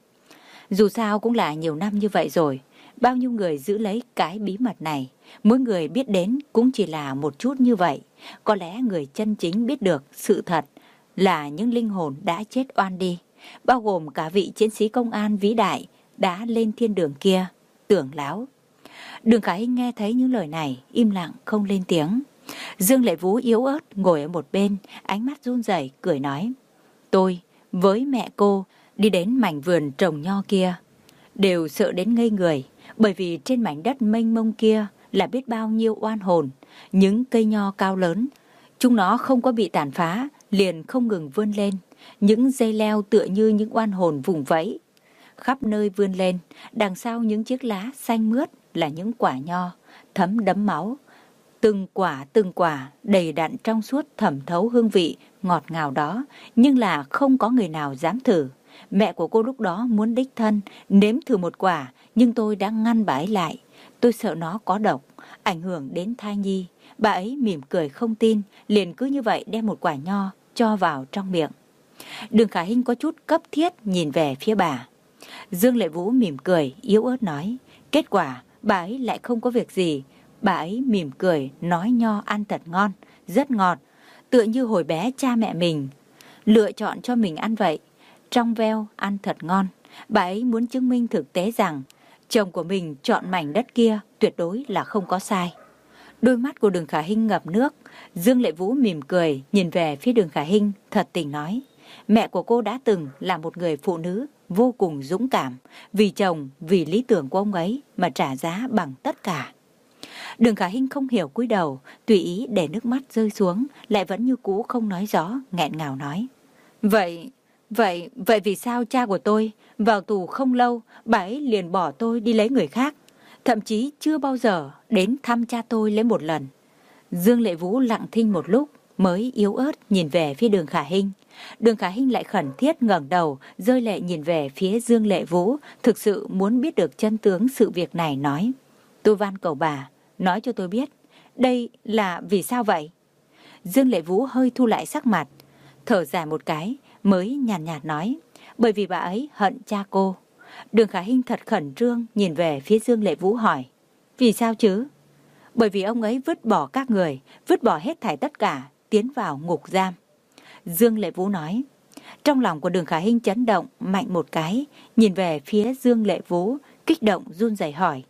Dù sao cũng là nhiều năm như vậy rồi, bao nhiêu người giữ lấy cái bí mật này, mỗi người biết đến cũng chỉ là một chút như vậy. Có lẽ người chân chính biết được sự thật là những linh hồn đã chết oan đi, bao gồm cả vị chiến sĩ công an vĩ đại đã lên thiên đường kia, Tưởng Láo. Đường Khả Hinh nghe thấy những lời này, im lặng không lên tiếng. Dương Lệ Vũ yếu ớt ngồi ở một bên, ánh mắt run rẩy cười nói. Tôi với mẹ cô đi đến mảnh vườn trồng nho kia, đều sợ đến ngây người, bởi vì trên mảnh đất mênh mông kia là biết bao nhiêu oan hồn. Những cây nho cao lớn, chúng nó không có bị tàn phá, liền không ngừng vươn lên. Những dây leo tựa như những oan hồn vùng vẫy, khắp nơi vươn lên. Đằng sau những chiếc lá xanh mướt là những quả nho, thấm đẫm máu. Từng quả từng quả đầy đặn trong suốt, thẩm thấu hương vị ngọt ngào đó, nhưng là không có người nào dám thử. Mẹ của cô lúc đó muốn đích thân nếm thử một quả, nhưng tôi đã ngăn bà ấy lại. Tôi sợ nó có độc, ảnh hưởng đến thai nhi. Bà ấy mỉm cười không tin, liền cứ như vậy đem một quả nho cho vào trong miệng. Đường Khả Hinh có chút cấp thiết nhìn về phía bà. Dương Lệ Vũ mỉm cười, yếu ớt nói. Kết quả, bà ấy lại không có việc gì. Bà ấy mỉm cười, nói nho ăn thật ngon, rất ngọt, tựa như hồi bé cha mẹ mình lựa chọn cho mình ăn vậy. Trong veo, ăn thật ngon. Bà ấy muốn chứng minh thực tế rằng chồng của mình chọn mảnh đất kia tuyệt đối là không có sai. Đôi mắt của Đường Khả Hinh ngập nước. Dương Lệ Vũ mỉm cười, nhìn về phía Đường Khả Hinh, thật tình nói. Mẹ của cô đã từng là một người phụ nữ vô cùng dũng cảm, vì chồng, vì lý tưởng của ông ấy mà trả giá bằng tất cả. Đường Khả Hinh không hiểu cúi đầu, tùy ý để nước mắt rơi xuống, lại vẫn như cũ không nói rõ, nghẹn ngào nói. Vậy, vậy, vậy vì sao cha của tôi vào tù không lâu, bà ấy liền bỏ tôi đi lấy người khác, thậm chí chưa bao giờ đến thăm cha tôi lấy một lần. Dương Lệ Vũ lặng thinh một lúc, mới yếu ớt nhìn về phía Đường Khả Hinh. Đường Khả Hinh lại khẩn thiết ngẩng đầu, rơi lệ nhìn về phía Dương Lệ Vũ, thực sự muốn biết được chân tướng sự việc này, nói. Tôi van cầu bà, nói cho tôi biết, đây là vì sao vậy? Dương Lệ Vũ hơi thu lại sắc mặt, thở dài một cái, mới nhàn nhạt, nhạt nói, bởi vì bà ấy hận cha cô. Đường Khả Hinh thật khẩn trương nhìn về phía Dương Lệ Vũ hỏi, vì sao chứ? Bởi vì ông ấy vứt bỏ các người, vứt bỏ hết thảy tất cả, tiến vào ngục giam. Dương Lệ Vũ nói. Trong lòng của Đường Khả Hinh chấn động mạnh một cái, nhìn về phía Dương Lệ Vũ, kích động run rẩy hỏi.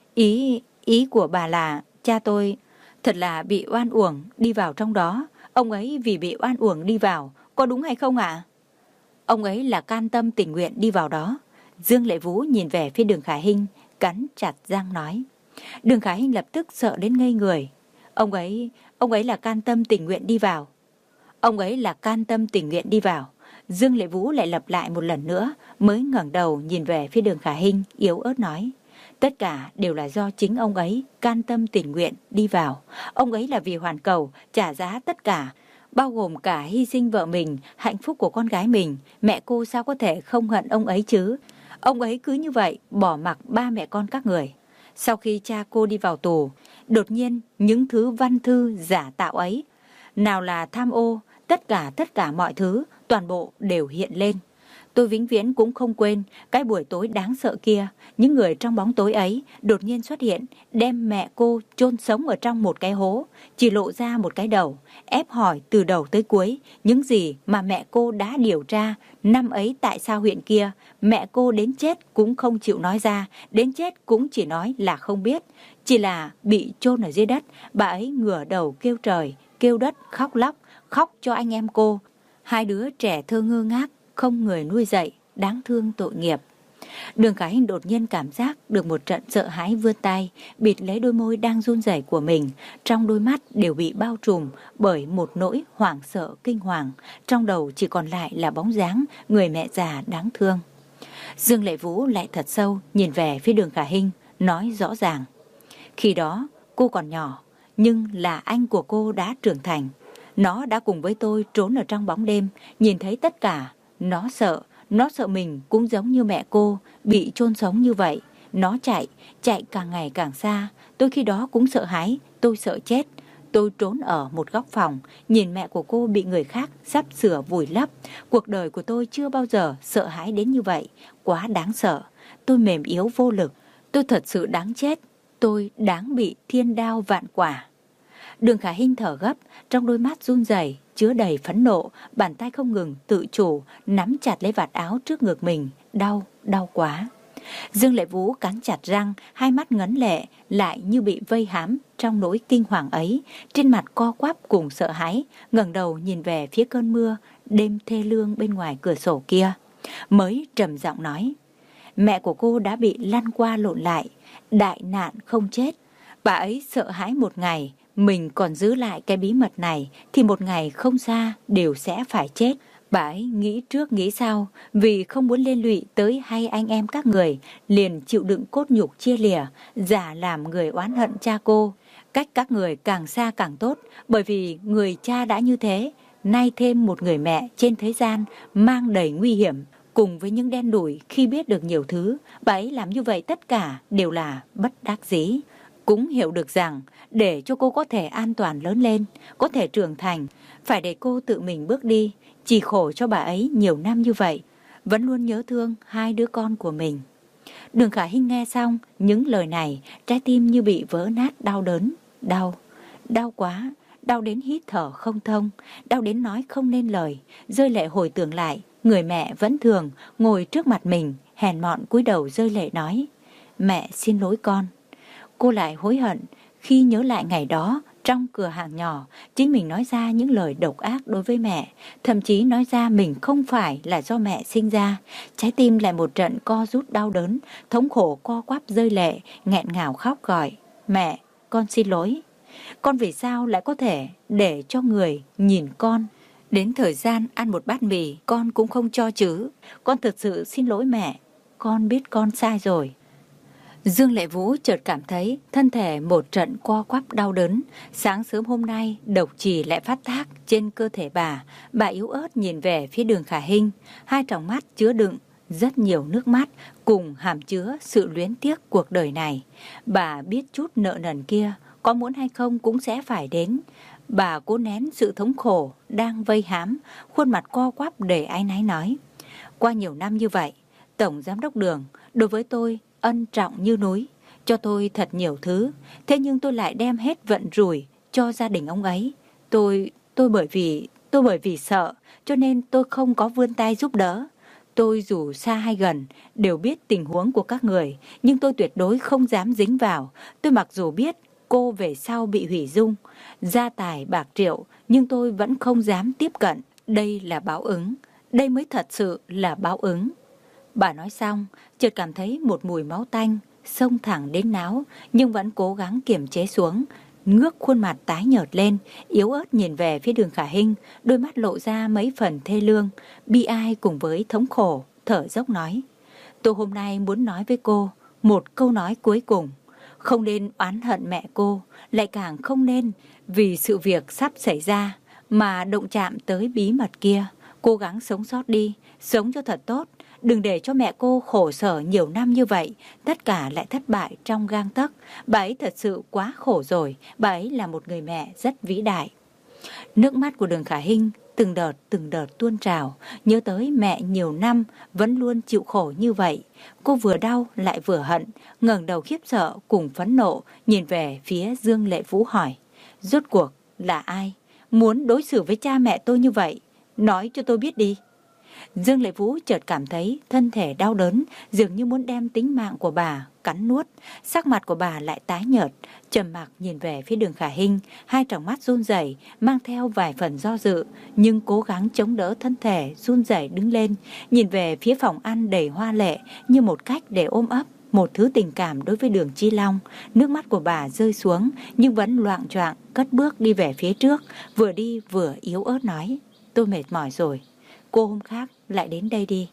Ý, ý của bà là cha tôi thật là bị oan uổng đi vào trong đó. Ông ấy vì bị oan uổng đi vào, có đúng hay không ạ? Ông ấy là can tâm tình nguyện đi vào đó. Dương Lệ Vũ nhìn về phía Đường Khả Hinh, cắn chặt răng nói. Đường Khả Hinh lập tức sợ đến ngây người. Ông ấy, ông ấy là can tâm tình nguyện đi vào. Ông ấy là can tâm tình nguyện đi vào. Dương Lệ Vũ lại lặp lại một lần nữa, mới ngẩng đầu nhìn về phía Đường Khả Hinh, yếu ớt nói. Tất cả đều là do chính ông ấy can tâm tình nguyện đi vào. Ông ấy là vì hoàn cầu, trả giá tất cả, bao gồm cả hy sinh vợ mình, hạnh phúc của con gái mình. Mẹ cô sao có thể không hận ông ấy chứ? Ông ấy cứ như vậy bỏ mặc ba mẹ con các người. Sau khi cha cô đi vào tù, đột nhiên những thứ văn thư giả tạo ấy, nào là tham ô, tất cả tất cả mọi thứ, toàn bộ đều hiện lên. Tôi vĩnh viễn cũng không quên cái buổi tối đáng sợ kia. Những người trong bóng tối ấy đột nhiên xuất hiện, đem mẹ cô chôn sống ở trong một cái hố, chỉ lộ ra một cái đầu, ép hỏi từ đầu tới cuối những gì mà mẹ cô đã điều tra. Năm ấy tại sao huyện kia, mẹ cô đến chết cũng không chịu nói ra, đến chết cũng chỉ nói là không biết, chỉ là bị chôn ở dưới đất. Bà ấy ngửa đầu kêu trời, kêu đất, khóc lóc, khóc cho anh em cô. Hai đứa trẻ thơ ngơ ngác, không người nuôi dạy, đáng thương tội nghiệp. Đường Khả Hinh đột nhiên cảm giác được một trận sợ hãi vươn tay, bịt lấy đôi môi đang run rẩy của mình. Trong đôi mắt đều bị bao trùm bởi một nỗi hoảng sợ kinh hoàng. Trong đầu chỉ còn lại là bóng dáng người mẹ già đáng thương. Dương Lệ Vũ lại thật sâu nhìn về phía Đường Khả Hinh, nói rõ ràng. Khi đó cô còn nhỏ, nhưng là anh của cô đã trưởng thành. Nó đã cùng với tôi trốn ở trong bóng đêm, nhìn thấy tất cả. Nó sợ, nó sợ mình cũng giống như mẹ cô, bị chôn sống như vậy. Nó chạy, chạy càng ngày càng xa. Tôi khi đó cũng sợ hãi, tôi sợ chết. Tôi trốn ở một góc phòng, nhìn mẹ của cô bị người khác sắp sửa vùi lấp. Cuộc đời của tôi chưa bao giờ sợ hãi đến như vậy, quá đáng sợ. Tôi mềm yếu vô lực, tôi thật sự đáng chết, tôi đáng bị thiên đao vạn quả. Đường Khả Hinh thở gấp, trong đôi mắt run rẩy chứa đầy phẫn nộ, bàn tay không ngừng tự chủ nắm chặt lấy vạt áo trước ngực mình, đau, đau quá. Dương Lệ Vũ cắn chặt răng, hai mắt ngấn lệ, lại như bị vây hãm trong nỗi kinh hoàng ấy, trên mặt co quắp cùng sợ hãi, ngẩng đầu nhìn về phía cơn mưa đêm thê lương bên ngoài cửa sổ kia, mới trầm giọng nói: mẹ của cô đã bị lăn qua lộn lại, đại nạn không chết. Bà ấy sợ hãi một ngày mình còn giữ lại cái bí mật này thì một ngày không xa đều sẽ phải chết. Bà ấy nghĩ trước nghĩ sau, vì không muốn liên lụy tới hai anh em các người, liền chịu đựng cốt nhục chia lìa, giả làm người oán hận cha cô. Cách các người càng xa càng tốt, bởi vì người cha đã như thế, nay thêm một người mẹ trên thế gian mang đầy nguy hiểm, cùng với những đen đủi khi biết được nhiều thứ. Bà ấy làm như vậy tất cả đều là bất đắc dĩ. Cũng hiểu được rằng để cho cô có thể an toàn lớn lên, có thể trưởng thành, phải để cô tự mình bước đi. Chỉ khổ cho bà ấy nhiều năm như vậy, vẫn luôn nhớ thương hai đứa con của mình. Đường Khả Hinh nghe xong những lời này, trái tim như bị vỡ nát đau đớn. Đau, đau quá, đau đến hít thở không thông, đau đến nói không nên lời. Rơi lệ hồi tưởng lại, người mẹ vẫn thường ngồi trước mặt mình, hèn mọn cúi đầu rơi lệ nói: mẹ xin lỗi con. Cô lại hối hận khi nhớ lại ngày đó trong cửa hàng nhỏ, chính mình nói ra những lời độc ác đối với mẹ, thậm chí nói ra mình không phải là do mẹ sinh ra. Trái tim lại một trận co rút đau đớn, thống khổ co quắp rơi lệ, nghẹn ngào khóc gọi: mẹ, con xin lỗi. Con vì sao lại có thể để cho người nhìn con, đến thời gian ăn một bát mì con cũng không cho chứ? Con thật sự xin lỗi mẹ, con biết con sai rồi. Dương Lệ Vũ chợt cảm thấy thân thể một trận co quắp đau đớn. Sáng sớm hôm nay độc trì lại phát tác trên cơ thể bà. Bà yếu ớt nhìn về phía Đường Khả Hinh, hai tròng mắt chứa đựng rất nhiều nước mắt, cùng hàm chứa sự luyến tiếc cuộc đời này. Bà biết chút nợ nần kia có muốn hay không cũng sẽ phải đến. Bà cố nén sự thống khổ đang vây hãm, khuôn mặt co quắp đầy áy náy nói: qua nhiều năm như vậy, Tổng Giám đốc Đường đối với tôi ân trọng như núi, cho tôi thật nhiều thứ, thế nhưng tôi lại đem hết vận rủi cho gia đình ông ấy. Tôi, tôi bởi vì, tôi bởi vì sợ, cho nên tôi không có vươn tay giúp đỡ. Tôi dù xa hay gần, đều biết tình huống của các người, nhưng tôi tuyệt đối không dám dính vào. Tôi mặc dù biết cô về sau bị hủy dung, gia tài bạc triệu, nhưng tôi vẫn không dám tiếp cận. Đây là báo ứng, đây mới thật sự là báo ứng. Bà nói xong, chợt cảm thấy một mùi máu tanh xông thẳng đến náo, nhưng vẫn cố gắng kiềm chế xuống, ngước khuôn mặt tái nhợt lên, yếu ớt nhìn về phía Đường Khả Hinh, đôi mắt lộ ra mấy phần thê lương, bi ai cùng với thống khổ, thở dốc nói: tôi hôm nay muốn nói với cô một câu nói cuối cùng. Không nên oán hận mẹ cô, lại càng không nên vì sự việc sắp xảy ra mà động chạm tới bí mật kia. Cố gắng sống sót đi, sống cho thật tốt, Đừng để cho mẹ cô khổ sở nhiều năm như vậy, tất cả lại thất bại trong gang tấc. Bà ấy thật sự quá khổ rồi, bà ấy là một người mẹ rất vĩ đại. Nước mắt của Đường Khả Hinh từng đợt từng đợt tuôn trào, nhớ tới mẹ nhiều năm vẫn luôn chịu khổ như vậy. Cô vừa đau lại vừa hận, ngẩng đầu khiếp sợ cùng phẫn nộ, nhìn về phía Dương Lệ Vũ hỏi, rốt cuộc là ai muốn đối xử với cha mẹ tôi như vậy? Nói cho tôi biết đi. Dương Lệ Vũ chợt cảm thấy thân thể đau đớn, dường như muốn đem tính mạng của bà cắn nuốt. Sắc mặt của bà lại tái nhợt, trầm mặc nhìn về phía Đường Khả Hinh, hai tròng mắt run rẩy, mang theo vài phần do dự, nhưng cố gắng chống đỡ thân thể run rẩy đứng lên, nhìn về phía phòng ăn đầy hoa lệ như một cách để ôm ấp một thứ tình cảm đối với Đường Chi Long. Nước mắt của bà rơi xuống nhưng vẫn loạng choạng cất bước đi về phía trước, vừa đi vừa yếu ớt nói, tôi mệt mỏi rồi, cô hôm khác lại đến đây đi.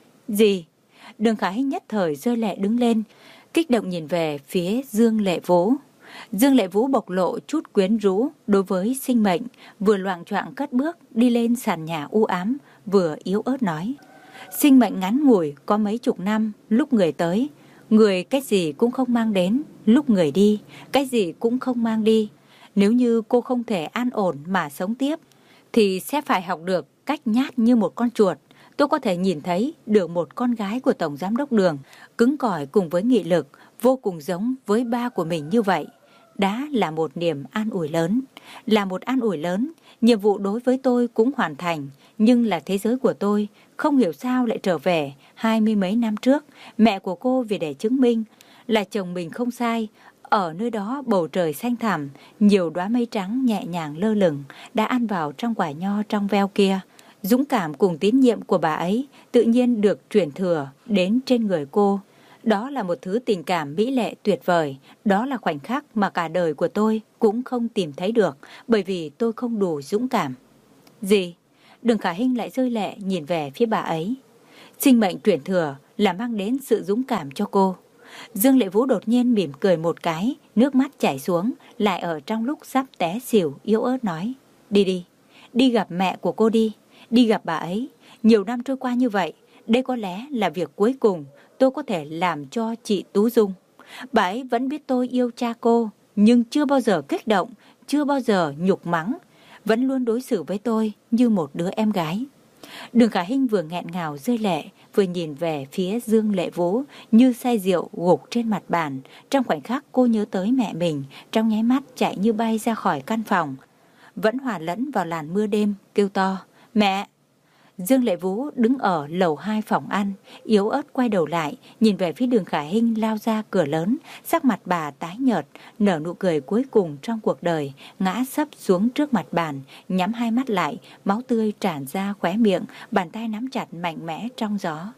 Gì? Đường Khả Hinh nhất thời rơi lệ đứng lên, kích động nhìn về phía Dương Lệ Vũ. Dương Lệ Vũ bộc lộ chút quyến rũ đối với sinh mệnh, vừa loạng choạng cất bước đi lên sàn nhà u ám, vừa yếu ớt nói, sinh mệnh ngắn ngủi có mấy chục năm, lúc người tới, người cái gì cũng không mang đến, lúc người đi, cái gì cũng không mang đi. Nếu như cô không thể an ổn mà sống tiếp, thì sẽ phải học được cách nhát như một con chuột. Tôi có thể nhìn thấy được một con gái của Tổng Giám đốc Đường, cứng cỏi cùng với nghị lực, vô cùng giống với ba của mình như vậy. Đã là một niềm an ủi lớn. Là một an ủi lớn, nhiệm vụ đối với tôi cũng hoàn thành, nhưng là thế giới của tôi, không hiểu sao lại trở về hai mươi mấy năm trước. Mẹ của cô vì để chứng minh là chồng mình không sai. Ở nơi đó bầu trời xanh thẳm, nhiều đóa mây trắng nhẹ nhàng lơ lửng đã ăn vào trong quả nho trong veo kia. Dũng cảm cùng tín nhiệm của bà ấy tự nhiên được truyền thừa đến trên người cô. Đó là một thứ tình cảm mỹ lệ tuyệt vời. Đó là khoảnh khắc mà cả đời của tôi cũng không tìm thấy được, bởi vì tôi không đủ dũng cảm. Gì? Đường Khả Hinh lại rơi lệ nhìn về phía bà ấy. Sinh mệnh truyền thừa là mang đến sự dũng cảm cho cô. Dương Lệ Vũ đột nhiên mỉm cười một cái, nước mắt chảy xuống, lại ở trong lúc sắp té xỉu yếu ớt nói, đi đi, đi gặp mẹ của cô đi, đi gặp bà ấy. Nhiều năm trôi qua như vậy, đây có lẽ là việc cuối cùng tôi có thể làm cho chị Tú Dung. Bà ấy vẫn biết tôi yêu cha cô, nhưng chưa bao giờ kích động, chưa bao giờ nhục mắng, vẫn luôn đối xử với tôi như một đứa em gái. Đường Khả Hinh vừa nghẹn ngào rơi lệ, vừa nhìn về phía Dương Lệ Vũ như say rượu gục trên mặt bàn. Trong khoảnh khắc cô nhớ tới mẹ mình, trong nháy mắt chạy như bay ra khỏi căn phòng, vẫn hòa lẫn vào làn mưa đêm, kêu to, mẹ! Dương Lệ Vũ đứng ở lầu hai phòng ăn, yếu ớt quay đầu lại, nhìn về phía Đường Khả Hinh lao ra cửa lớn, sắc mặt bà tái nhợt, nở nụ cười cuối cùng trong cuộc đời, ngã sấp xuống trước mặt bàn, nhắm hai mắt lại, máu tươi tràn ra khóe miệng, bàn tay nắm chặt mạnh mẽ trong gió.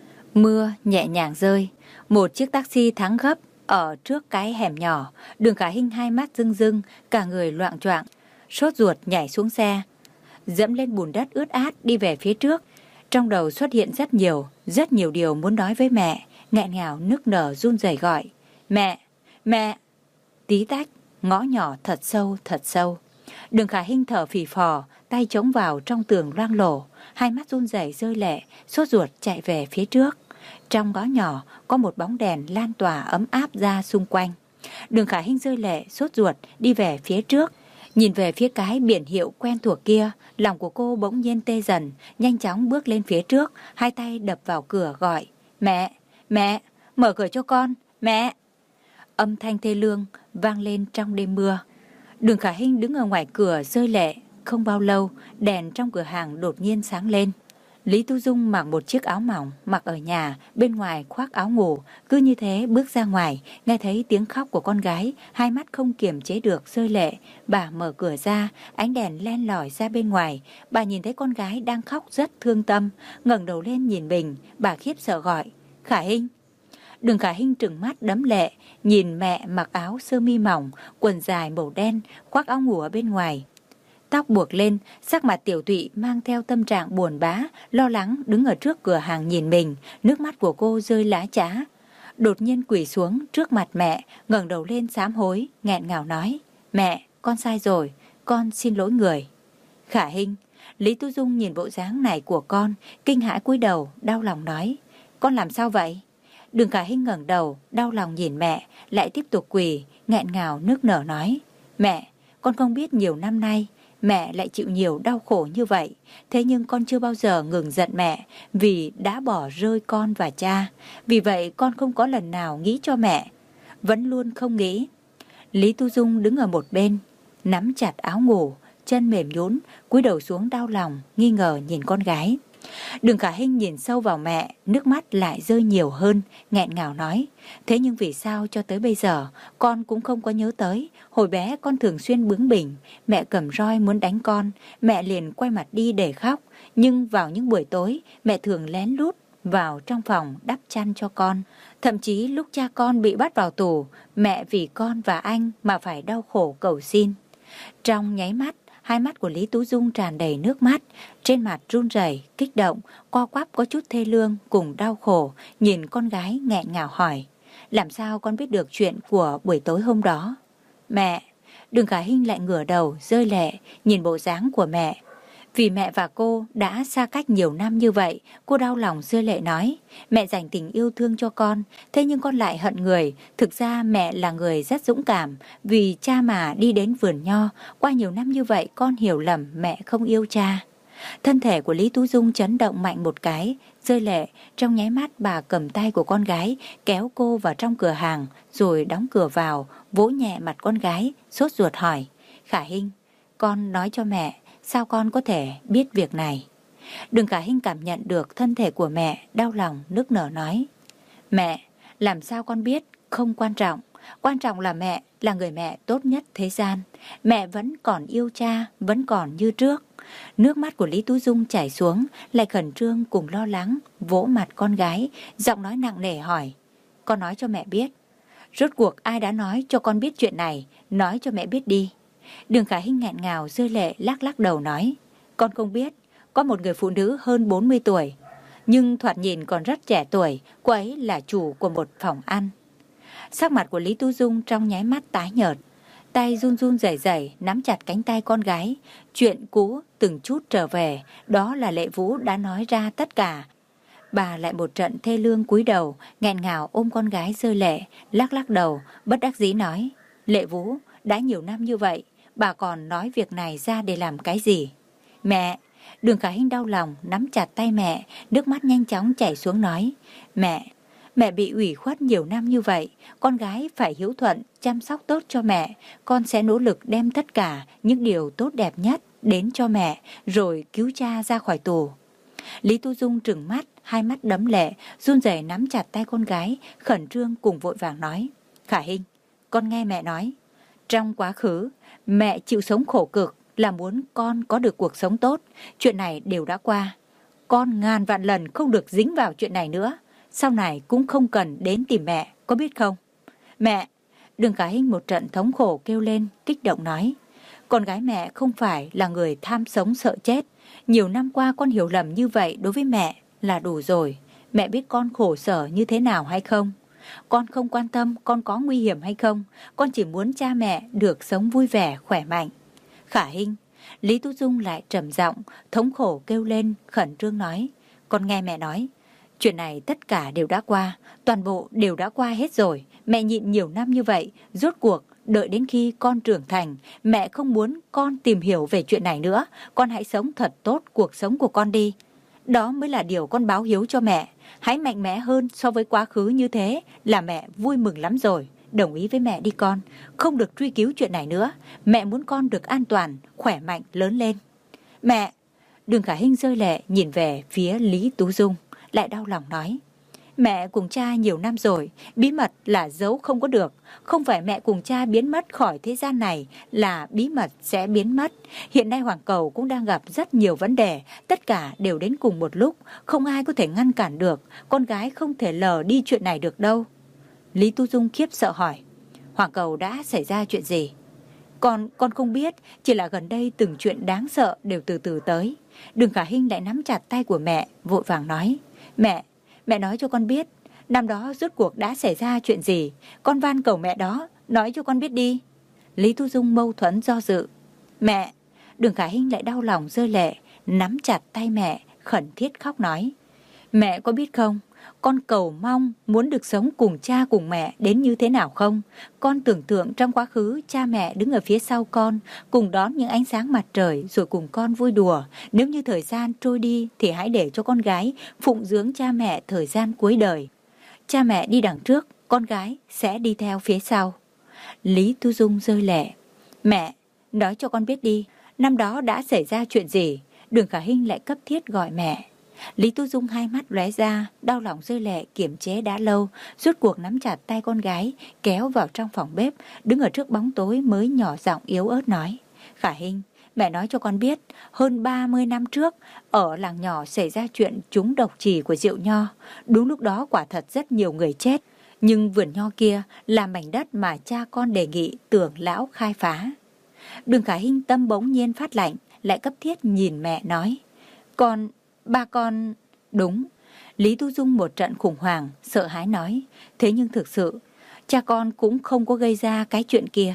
Mưa nhẹ nhàng rơi, một chiếc taxi thắng gấp ở trước cái hẻm nhỏ. Đường Khả Hinh hai mắt rưng rưng, cả người loạng choạng, sốt ruột nhảy xuống xe, dẫm lên bùn đất ướt át đi về phía trước. Trong đầu xuất hiện rất nhiều, rất nhiều điều muốn nói với mẹ, nghẹn ngào nức nở run rẩy gọi, mẹ, mẹ. Tí tách, ngõ nhỏ thật sâu, thật sâu. Đường Khả Hinh thở phì phò, tay chống vào trong tường loang lổ, hai mắt run rẩy rơi lệ, sốt ruột chạy về phía trước. Trong ngõ nhỏ có một bóng đèn lan tỏa ấm áp ra xung quanh. Đường Khả Hinh rơi lệ, sốt ruột đi về phía trước. Nhìn về phía cái biển hiệu quen thuộc kia, lòng của cô bỗng nhiên tê dần, nhanh chóng bước lên phía trước, hai tay đập vào cửa gọi, mẹ, mẹ, mở cửa cho con, mẹ. Âm thanh thê lương vang lên trong đêm mưa. Đường Khả Hinh đứng ở ngoài cửa rơi lệ, không bao lâu, đèn trong cửa hàng đột nhiên sáng lên. Lý Tú Dung mặc một chiếc áo mỏng, mặc ở nhà, bên ngoài khoác áo ngủ, cứ như thế bước ra ngoài, nghe thấy tiếng khóc của con gái, hai mắt không kiềm chế được rơi lệ. Bà mở cửa ra, ánh đèn len lỏi ra bên ngoài, bà nhìn thấy con gái đang khóc rất thương tâm, ngẩng đầu lên nhìn mình, bà khiếp sợ gọi, Khả Hinh. Đường Khả Hinh trừng mắt đẫm lệ, nhìn mẹ mặc áo sơ mi mỏng, quần dài màu đen, khoác áo ngủ ở bên ngoài, tóc buộc lên, sắc mặt tiểu tụy mang theo tâm trạng buồn bã, lo lắng đứng ở trước cửa hàng nhìn mình, nước mắt của cô rơi lã chã. Đột nhiên quỳ xuống trước mặt mẹ, ngẩng đầu lên sám hối, nghẹn ngào nói, mẹ, con sai rồi, con xin lỗi người. Khả Hinh, Lý Tú Dung nhìn bộ dáng này của con, kinh hãi cúi đầu, đau lòng nói, con làm sao vậy? Đường Khả Hinh ngẩng đầu, đau lòng nhìn mẹ, lại tiếp tục quỳ, nghẹn ngào nức nở nói, mẹ, con không biết nhiều năm nay mẹ lại chịu nhiều đau khổ như vậy, thế nhưng con chưa bao giờ ngừng giận mẹ vì đã bỏ rơi con và cha. Vì vậy con không có lần nào nghĩ cho mẹ, vẫn luôn không nghĩ. Lý Tu Dung đứng ở một bên, nắm chặt áo ngủ, chân mềm nhũn, cúi đầu xuống đau lòng, nghi ngờ nhìn con gái. Đường Khả Hinh nhìn sâu vào mẹ, nước mắt lại rơi nhiều hơn, nghẹn ngào nói, thế nhưng vì sao cho tới bây giờ con cũng không có nhớ tới, hồi bé con thường xuyên bướng bỉnh, mẹ cầm roi muốn đánh con, mẹ liền quay mặt đi để khóc, nhưng vào những buổi tối mẹ thường lén lút vào trong phòng đắp chăn cho con. Thậm chí lúc cha con bị bắt vào tù, mẹ vì con và anh mà phải đau khổ cầu xin. Trong nháy mắt, hai mắt của Lý Tú Dung tràn đầy nước mắt, trên mặt run rẩy, kích động, co quắp có chút thê lương cùng đau khổ, nhìn con gái nghẹn ngào hỏi, làm sao con biết được chuyện của buổi tối hôm đó? Mẹ, Đường Khả Hinh lại ngửa đầu, rơi lệ, nhìn bộ dáng của mẹ. Vì mẹ và cô đã xa cách nhiều năm như vậy, cô đau lòng rơi lệ nói, mẹ dành tình yêu thương cho con, thế nhưng con lại hận người. Thực ra mẹ là người rất dũng cảm, vì cha mà đi đến vườn nho, qua nhiều năm như vậy con hiểu lầm mẹ không yêu cha. Thân thể của Lý Tú Dung chấn động mạnh một cái, rơi lệ, trong nháy mắt bà cầm tay của con gái, kéo cô vào trong cửa hàng, rồi đóng cửa vào, vỗ nhẹ mặt con gái, sốt ruột hỏi, Khả Hinh, con nói cho mẹ, sao con có thể biết việc này? Đường Khả Hinh cảm nhận được thân thể của mẹ, đau lòng, nức nở nói, mẹ, làm sao con biết, không quan trọng, quan trọng là mẹ là người mẹ tốt nhất thế gian, mẹ vẫn còn yêu cha, vẫn còn như trước. Nước mắt của Lý Tú Dung chảy xuống, lại khẩn trương cùng lo lắng, vỗ mặt con gái, giọng nói nặng nề hỏi, con nói cho mẹ biết, rốt cuộc ai đã nói cho con biết chuyện này, nói cho mẹ biết đi. Đường Khả Hinh nghẹn ngào rơi lệ lắc lắc đầu nói, con không biết, có một người phụ nữ hơn bốn mươi tuổi, nhưng thoạt nhìn còn rất trẻ tuổi, cô ấy là chủ của một phòng ăn. Sắc mặt của Lý Tu Dung trong nháy mắt tái nhợt, tay run run rẩy rẩy nắm chặt cánh tay con gái. Chuyện cũ từng chút trở về, đó là Lệ Vũ đã nói ra tất cả. Bà lại một trận thê lương cúi đầu, nghẹn ngào ôm con gái rơi lệ, lắc lắc đầu, bất đắc dĩ nói, Lệ Vũ, đã nhiều năm như vậy, bà còn nói việc này ra để làm cái gì? Mẹ! Đường Khả Hinh đau lòng nắm chặt tay mẹ, nước mắt nhanh chóng chảy xuống nói, mẹ, mẹ bị ủy khuất nhiều năm như vậy, con gái phải hiếu thuận, chăm sóc tốt cho mẹ, con sẽ nỗ lực đem tất cả những điều tốt đẹp nhất đến cho mẹ, rồi cứu cha ra khỏi tù. Lý Tu Dung trừng mắt, hai mắt đẫm lệ, run rẩy nắm chặt tay con gái, khẩn trương cùng vội vàng nói, Khả Hinh, con nghe mẹ nói, trong quá khứ, mẹ chịu sống khổ cực là muốn con có được cuộc sống tốt, chuyện này đều đã qua. Con ngàn vạn lần không được dính vào chuyện này nữa, sau này cũng không cần đến tìm mẹ, có biết không? Mẹ! Đường Khả Hinh một trận thống khổ kêu lên, kích động nói, con gái mẹ không phải là người tham sống sợ chết. Nhiều năm qua con hiểu lầm như vậy đối với mẹ là đủ rồi. Mẹ biết con khổ sở như thế nào hay không? Con không quan tâm con có nguy hiểm hay không. Con chỉ muốn cha mẹ được sống vui vẻ, khỏe mạnh. Khả Hinh! Lý Tu Dung lại trầm giọng, thống khổ kêu lên, khẩn trương nói, con nghe mẹ nói, chuyện này tất cả đều đã qua, toàn bộ đều đã qua hết rồi. Mẹ nhịn nhiều năm như vậy, rốt cuộc đợi đến khi con trưởng thành, mẹ không muốn con tìm hiểu về chuyện này nữa. Con hãy sống thật tốt cuộc sống của con đi. Đó mới là điều con báo hiếu cho mẹ. Hãy mạnh mẽ hơn so với quá khứ, như thế là mẹ vui mừng lắm rồi. Đồng ý với mẹ đi con, không được truy cứu chuyện này nữa. Mẹ muốn con được an toàn, khỏe mạnh, lớn lên. Mẹ! Đường Khả Hinh rơi lệ nhìn về phía Lý Tú Dung, lại đau lòng nói, mẹ cùng cha nhiều năm rồi, bí mật là giấu không có được. Không phải mẹ cùng cha biến mất khỏi thế gian này là bí mật sẽ biến mất. Hiện nay Hoàng Cầu cũng đang gặp rất nhiều vấn đề, tất cả đều đến cùng một lúc, không ai có thể ngăn cản được. Con gái không thể lờ đi chuyện này được đâu. Lý Tu Dung khiếp sợ hỏi, Hoàng Cầu đã xảy ra chuyện gì? Con, con không biết, chỉ là gần đây từng chuyện đáng sợ đều từ từ tới. Đường Khả Hinh lại nắm chặt tay của mẹ, vội vàng nói, mẹ, mẹ nói cho con biết, năm đó rốt cuộc đã xảy ra chuyện gì, con van cầu mẹ đó, nói cho con biết đi. Lý Tu Dung mâu thuẫn do dự. Mẹ! Đường Khả Hinh lại đau lòng rơi lệ, nắm chặt tay mẹ, khẩn thiết khóc nói: Mẹ có biết không, con cầu mong muốn được sống cùng cha cùng mẹ đến như thế nào không? Con tưởng tượng trong quá khứ cha mẹ đứng ở phía sau con, cùng đón những ánh sáng mặt trời rồi cùng con vui đùa. Nếu như thời gian trôi đi thì hãy để cho con gái phụng dưỡng cha mẹ thời gian cuối đời. Cha mẹ đi đằng trước, con gái sẽ đi theo phía sau. Lý Tu Dung rơi lệ: Mẹ, nói cho con biết đi, năm đó đã xảy ra chuyện gì? Đường Khả Hinh lại cấp thiết gọi mẹ. Lý Tu Dung hai mắt lóe ra, đau lòng rơi lệ kiềm chế đã lâu, rốt cuộc nắm chặt tay con gái, kéo vào trong phòng bếp, đứng ở trước bóng tối mới nhỏ giọng yếu ớt nói: Khả Hinh, mẹ nói cho con biết, hơn ba mươi năm trước, ở làng nhỏ xảy ra chuyện trúng độc trì của rượu nho. Đúng lúc đó quả thật rất nhiều người chết, nhưng vườn nho kia là mảnh đất mà cha con đề nghị Tưởng lão khai phá. Đường Khả Hinh tâm bỗng nhiên phát lạnh, lại cấp thiết nhìn mẹ nói: Con... Ba con... Đúng. Lý Tu Dung một trận khủng hoảng, sợ hãi nói: Thế nhưng thực sự, cha con cũng không có gây ra cái chuyện kia.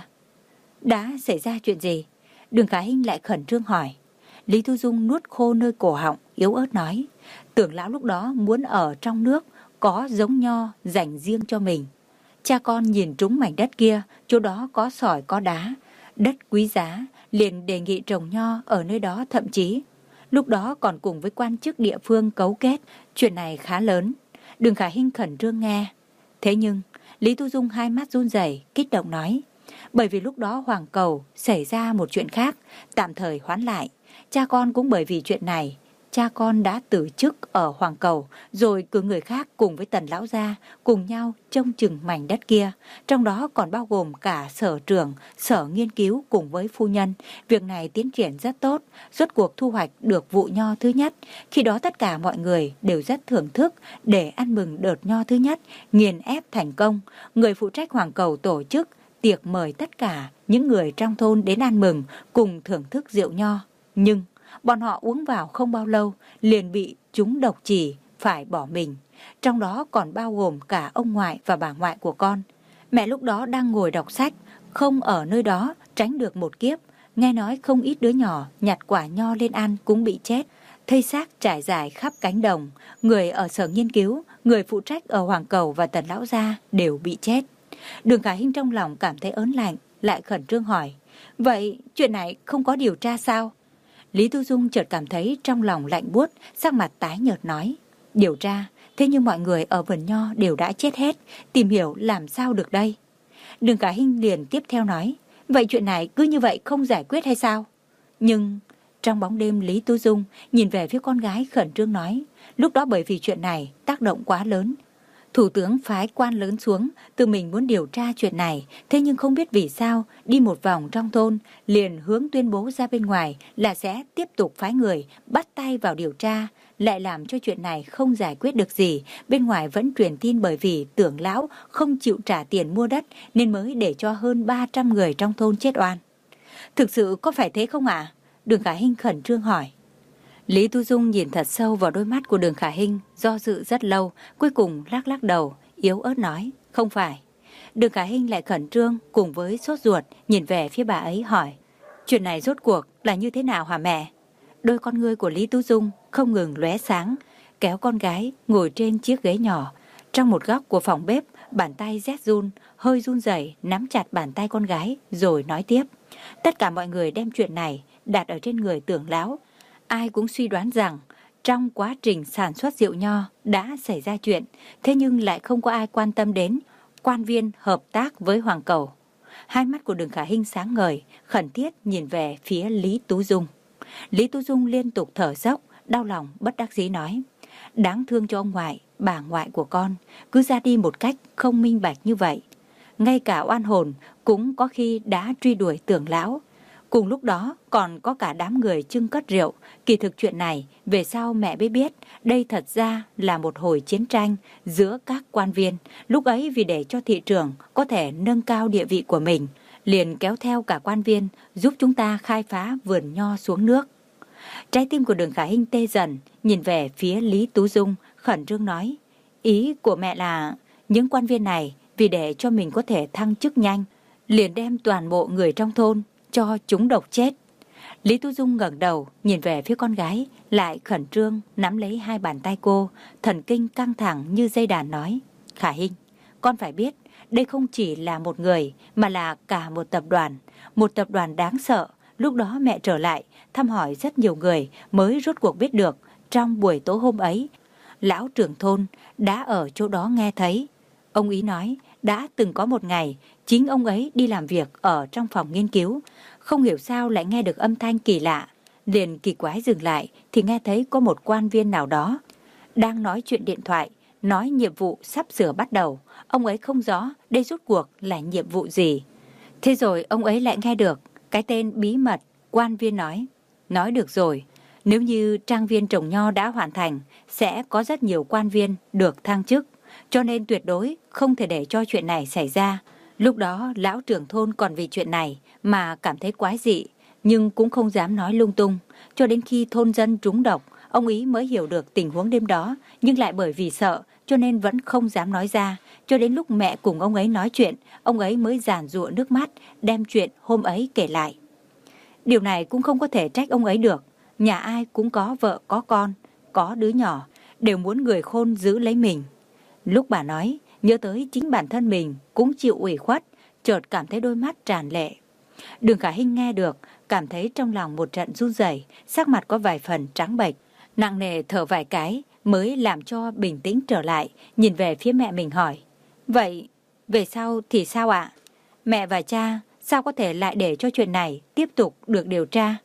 Đã xảy ra chuyện gì? Đường Khả Hinh lại khẩn trương hỏi. Lý Tu Dung nuốt khô nơi cổ họng, yếu ớt nói: Tưởng lão lúc đó muốn ở trong nước có giống nho dành riêng cho mình. Cha con nhìn trúng mảnh đất kia, chỗ đó có sỏi có đá, đất quý giá, liền đề nghị trồng nho ở nơi đó, thậm chí lúc đó còn cùng với quan chức địa phương cấu kết. Chuyện này khá lớn. Đường Khả Hinh khẩn trương nghe. Thế nhưng Lý Tu Dung hai mắt run rẩy, kích động nói: Bởi vì lúc đó Hoàng Cầu xảy ra một chuyện khác, tạm thời hoãn lại. Cha con cũng bởi vì chuyện này, cha con đã từ chức ở Hoàng Cầu, rồi cử người khác cùng với Tần lão gia cùng nhau trông chừng mảnh đất kia, trong đó còn bao gồm cả sở trưởng, sở nghiên cứu cùng với phu nhân. Việc này tiến triển rất tốt, rốt cuộc thu hoạch được vụ nho thứ nhất. Khi đó tất cả mọi người đều rất thưởng thức, để ăn mừng đợt nho thứ nhất nghiền ép thành công. Người phụ trách Hoàng Cầu tổ chức tiệc mời tất cả những người trong thôn đến ăn mừng cùng thưởng thức rượu nho. Nhưng bọn họ uống vào không bao lâu liền bị trúng độc trì, phải bỏ mình. Trong đó còn bao gồm cả ông ngoại và bà ngoại của con. Mẹ lúc đó đang ngồi đọc sách, không ở nơi đó tránh được một kiếp. Nghe nói không ít đứa nhỏ nhặt quả nho lên ăn cũng bị chết. Thây xác trải dài khắp cánh đồng. Người ở sở nghiên cứu, người phụ trách ở Hoàng Cầu và Tần lão gia đều bị chết. Đường Khả Hinh trong lòng cảm thấy ớn lạnh, lại khẩn trương hỏi: Vậy chuyện này không có điều tra sao? Lý Tu Dung chợt cảm thấy trong lòng lạnh buốt, sắc mặt tái nhợt nói: Điều tra, thế nhưng mọi người ở vườn nho đều đã chết hết, tìm hiểu làm sao được đây? Đường Khả Hinh liền tiếp theo nói: Vậy chuyện này cứ như vậy không giải quyết hay sao? Nhưng trong bóng đêm, Lý Tu Dung nhìn về phía con gái khẩn trương nói: Lúc đó bởi vì chuyện này tác động quá lớn, Thủ tướng phái quan lớn xuống, tự mình muốn điều tra chuyện này, thế nhưng không biết vì sao, đi một vòng trong thôn, liền hướng tuyên bố ra bên ngoài là sẽ tiếp tục phái người, bắt tay vào điều tra, lại làm cho chuyện này không giải quyết được gì. Bên ngoài vẫn truyền tin bởi vì Tưởng lão không chịu trả tiền mua đất, nên mới để cho hơn ba trăm người trong thôn chết oan. Thực sự có phải thế không ạ? À? Đường Khả Hinh khẩn trương hỏi. Lý Tu Dung nhìn thật sâu vào đôi mắt của Đường Khả Hinh, do dự rất lâu, cuối cùng lắc lắc đầu, yếu ớt nói: Không phải. Đường Khả Hinh lại khẩn trương cùng với sốt ruột nhìn về phía bà ấy hỏi: Chuyện này rốt cuộc là như thế nào hả mẹ? Đôi con ngươi của Lý Tu Dung không ngừng lóe sáng, kéo con gái ngồi trên chiếc ghế nhỏ. Trong một góc của phòng bếp, bàn tay rét run, hơi run rẩy nắm chặt bàn tay con gái rồi nói tiếp: Tất cả mọi người đem chuyện này đặt ở trên người Tưởng lão. Ai cũng suy đoán rằng trong quá trình sản xuất rượu nho đã xảy ra chuyện, thế nhưng lại không có ai quan tâm đến quan viên hợp tác với Hoàng Cầu. Hai mắt của Đường Khả Hinh sáng ngời, khẩn thiết nhìn về phía Lý Tú Dung. Lý Tú Dung liên tục thở dốc, đau lòng bất đắc dĩ nói: Đáng thương cho ông ngoại, bà ngoại của con, cứ ra đi một cách không minh bạch như vậy. Ngay cả oan hồn cũng có khi đã truy đuổi Tưởng lão. Cùng lúc đó còn có cả đám người trưng cất rượu. Kỳ thực chuyện này về sau mẹ mới biết, đây thật ra là một hồi chiến tranh giữa các quan viên. Lúc ấy vì để cho thị trường có thể nâng cao địa vị của mình, liền kéo theo cả quan viên giúp chúng ta khai phá vườn nho xuống nước. Trái tim của Đường Khả Hinh tê dần, nhìn về phía Lý Tú Dung, khẩn trương nói: Ý của mẹ là những quan viên này vì để cho mình có thể thăng chức nhanh, liền đem toàn bộ người trong thôn cho chúng độc chết. Lý Tú Dung ngẩng đầu, nhìn về phía con gái, lại khẩn trương nắm lấy hai bàn tay cô, thần kinh căng thẳng như dây đàn nói: Khả Hinh, con phải biết, đây không chỉ là một người, mà là cả một tập đoàn, một tập đoàn đáng sợ. Lúc đó mẹ trở lại, thăm hỏi rất nhiều người mới rốt cuộc biết được, trong buổi tối hôm ấy, lão trưởng thôn đã ở chỗ đó nghe thấy. Ông ý nói, đã từng có một ngày, chính ông ấy đi làm việc ở trong phòng nghiên cứu, không hiểu sao lại nghe được âm thanh kỳ lạ. Liền kỳ quái dừng lại thì nghe thấy có một quan viên nào đó đang nói chuyện điện thoại, nói nhiệm vụ sắp sửa bắt đầu. Ông ấy không rõ đây rốt cuộc là nhiệm vụ gì. Thế rồi ông ấy lại nghe được cái tên bí mật. Quan viên nói: Nói được rồi, nếu như trang viên trồng nho đã hoàn thành, sẽ có rất nhiều quan viên được thăng chức, cho nên tuyệt đối không thể để cho chuyện này xảy ra. Lúc đó lão trưởng thôn còn vì chuyện này mà cảm thấy quái dị, nhưng cũng không dám nói lung tung. Cho đến khi thôn dân trúng độc, ông ý mới hiểu được tình huống đêm đó, nhưng lại bởi vì sợ cho nên vẫn không dám nói ra. Cho đến lúc mẹ cùng ông ấy nói chuyện, ông ấy mới giàn giụa nước mắt đem chuyện hôm ấy kể lại. Điều này cũng không có thể trách ông ấy được. Nhà ai cũng có vợ có con, có đứa nhỏ, đều muốn người khôn giữ lấy mình. Lúc bà nói, nhớ tới chính bản thân mình cũng chịu ủy khuất, chợt cảm thấy đôi mắt tràn lệ. Đường Khả Hinh nghe được, cảm thấy trong lòng một trận run rẩy, sắc mặt có vài phần trắng bệch, nặng nề thở vài cái mới làm cho bình tĩnh trở lại, nhìn về phía mẹ mình hỏi: Vậy về sau thì sao ạ? Mẹ và cha sao có thể lại để cho chuyện này tiếp tục được điều tra?